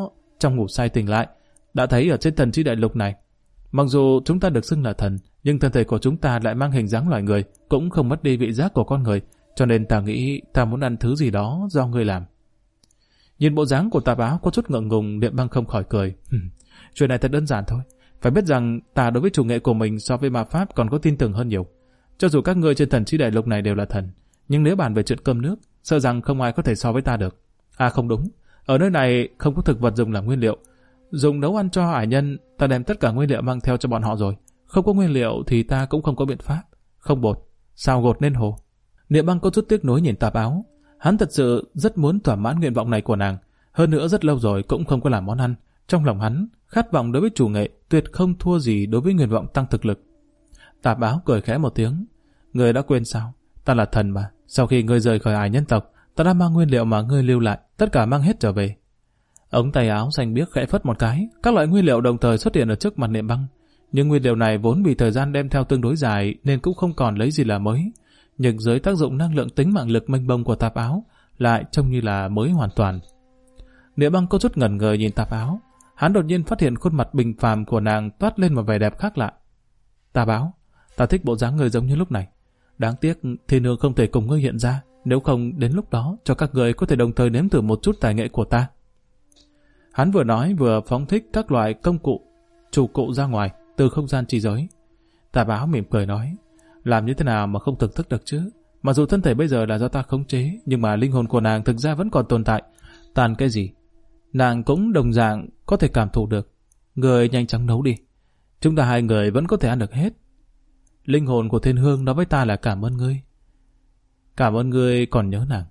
S1: trong ngủ say tỉnh lại, đã thấy ở trên thần chi đại lục này, mặc dù chúng ta được xưng là thần, nhưng thân thể của chúng ta lại mang hình dáng loài người, cũng không mất đi vị giác của con người, cho nên ta nghĩ ta muốn ăn thứ gì đó do ngươi làm. Nhìn bộ dáng của Tạp Áo có chút ngượng ngùng, Niệm Băng không khỏi cười. Chuyện này thật đơn giản thôi. Phải biết rằng ta đối với chủ nghệ của mình so với ma pháp còn có tin tưởng hơn nhiều. Cho dù các ngươi trên thần chi đại lục này đều là thần, nhưng nếu bàn về chuyện cơm nước, sợ rằng không ai có thể so với ta được. À không đúng, ở nơi này không có thực vật dùng làm nguyên liệu. Dùng nấu ăn cho ải nhân, ta đem tất cả nguyên liệu mang theo cho bọn họ rồi. Không có nguyên liệu thì ta cũng không có biện pháp. Không bột, sao gột nên hồ. Niệm Băng có chút tiếc nuối nhìn Tạp Áo. Hắn thật sự rất muốn thỏa mãn nguyện vọng này của nàng. Hơn nữa rất lâu rồi cũng không có làm món ăn. Trong lòng hắn, khát vọng đối với chủ nghệ tuyệt không thua gì đối với nguyện vọng tăng thực lực. Tạp Áo cười khẽ một tiếng. Ngươi đã quên sao? Ta là thần mà. Sau khi ngươi rời khỏi ải nhân tộc, ta đã mang nguyên liệu mà ngươi lưu lại, tất cả mang hết trở về. Ống tay áo xanh biếc khẽ phất một cái, các loại nguyên liệu đồng thời xuất hiện ở trước mặt Niệm Băng. Nhưng nguyên liệu này vốn bị thời gian đem theo tương đối dài nên cũng không còn lấy gì là mới. Nhưng dưới tác dụng năng lượng tính mạng lực mênh mông của Tạp Áo, lại trông như là mới hoàn toàn. Niệm Băng có chút ngẩn ngơ nhìn Tạp Áo. Hắn đột nhiên phát hiện khuôn mặt bình phàm của nàng toát lên một vẻ đẹp khác lạ. Tạp Áo, ta thích bộ dáng người giống như lúc này. Đáng tiếc Thiên Nương không thể cùng ngươi hiện ra, nếu không đến lúc đó cho các người có thể đồng thời nếm thử một chút tài nghệ của ta. Hắn vừa nói vừa phóng thích các loại công cụ, chủ cụ ra ngoài từ không gian chi giới. Tạp Áo mỉm cười nói, làm như thế nào mà không thực thức được chứ? Mặc dù thân thể bây giờ là do ta khống chế, nhưng mà linh hồn của nàng thực ra vẫn còn tồn tại. Tàn cái gì? Nàng cũng đồng dạng có thể cảm thụ được. Người nhanh chóng nấu đi. Chúng ta hai người vẫn có thể ăn được hết. Linh hồn của Thiên Hương nói với ta là cảm ơn ngươi. Cảm ơn ngươi còn nhớ nàng.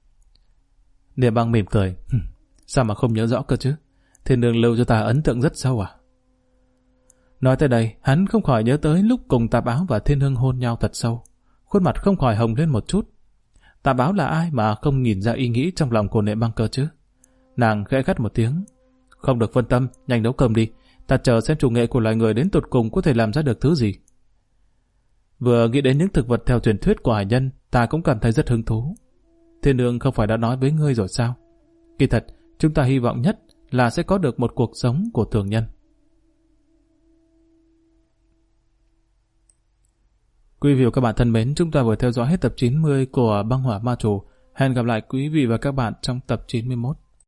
S1: Niệm Băng mỉm cười. Sao mà không nhớ rõ cơ chứ? Thiên Hương lưu cho ta ấn tượng rất sâu à? Nói tới đây, hắn không khỏi nhớ tới lúc cùng Tạp Áo và Thiên Hương hôn nhau thật sâu. Khuôn mặt không khỏi hồng lên một chút. Tạp Áo là ai mà không nhìn ra ý nghĩ trong lòng của Niệm Băng cơ chứ? Nàng khẽ gắt một tiếng. Không được phân tâm, nhanh nấu cơm đi. Ta chờ xem chủ nghệ của loài người đến tột cùng có thể làm ra được thứ gì. Vừa nghĩ đến những thực vật theo truyền thuyết của hải nhân, ta cũng cảm thấy rất hứng thú. Thiên Nương không phải đã nói với ngươi rồi sao? Kỳ thật, chúng ta hy vọng nhất là sẽ có được một cuộc sống của thường nhân. Quý vị và các bạn thân mến, chúng ta vừa theo dõi hết tập 90 của Băng Hỏa Ma Chủ. Hẹn gặp lại quý vị và các bạn trong tập 91.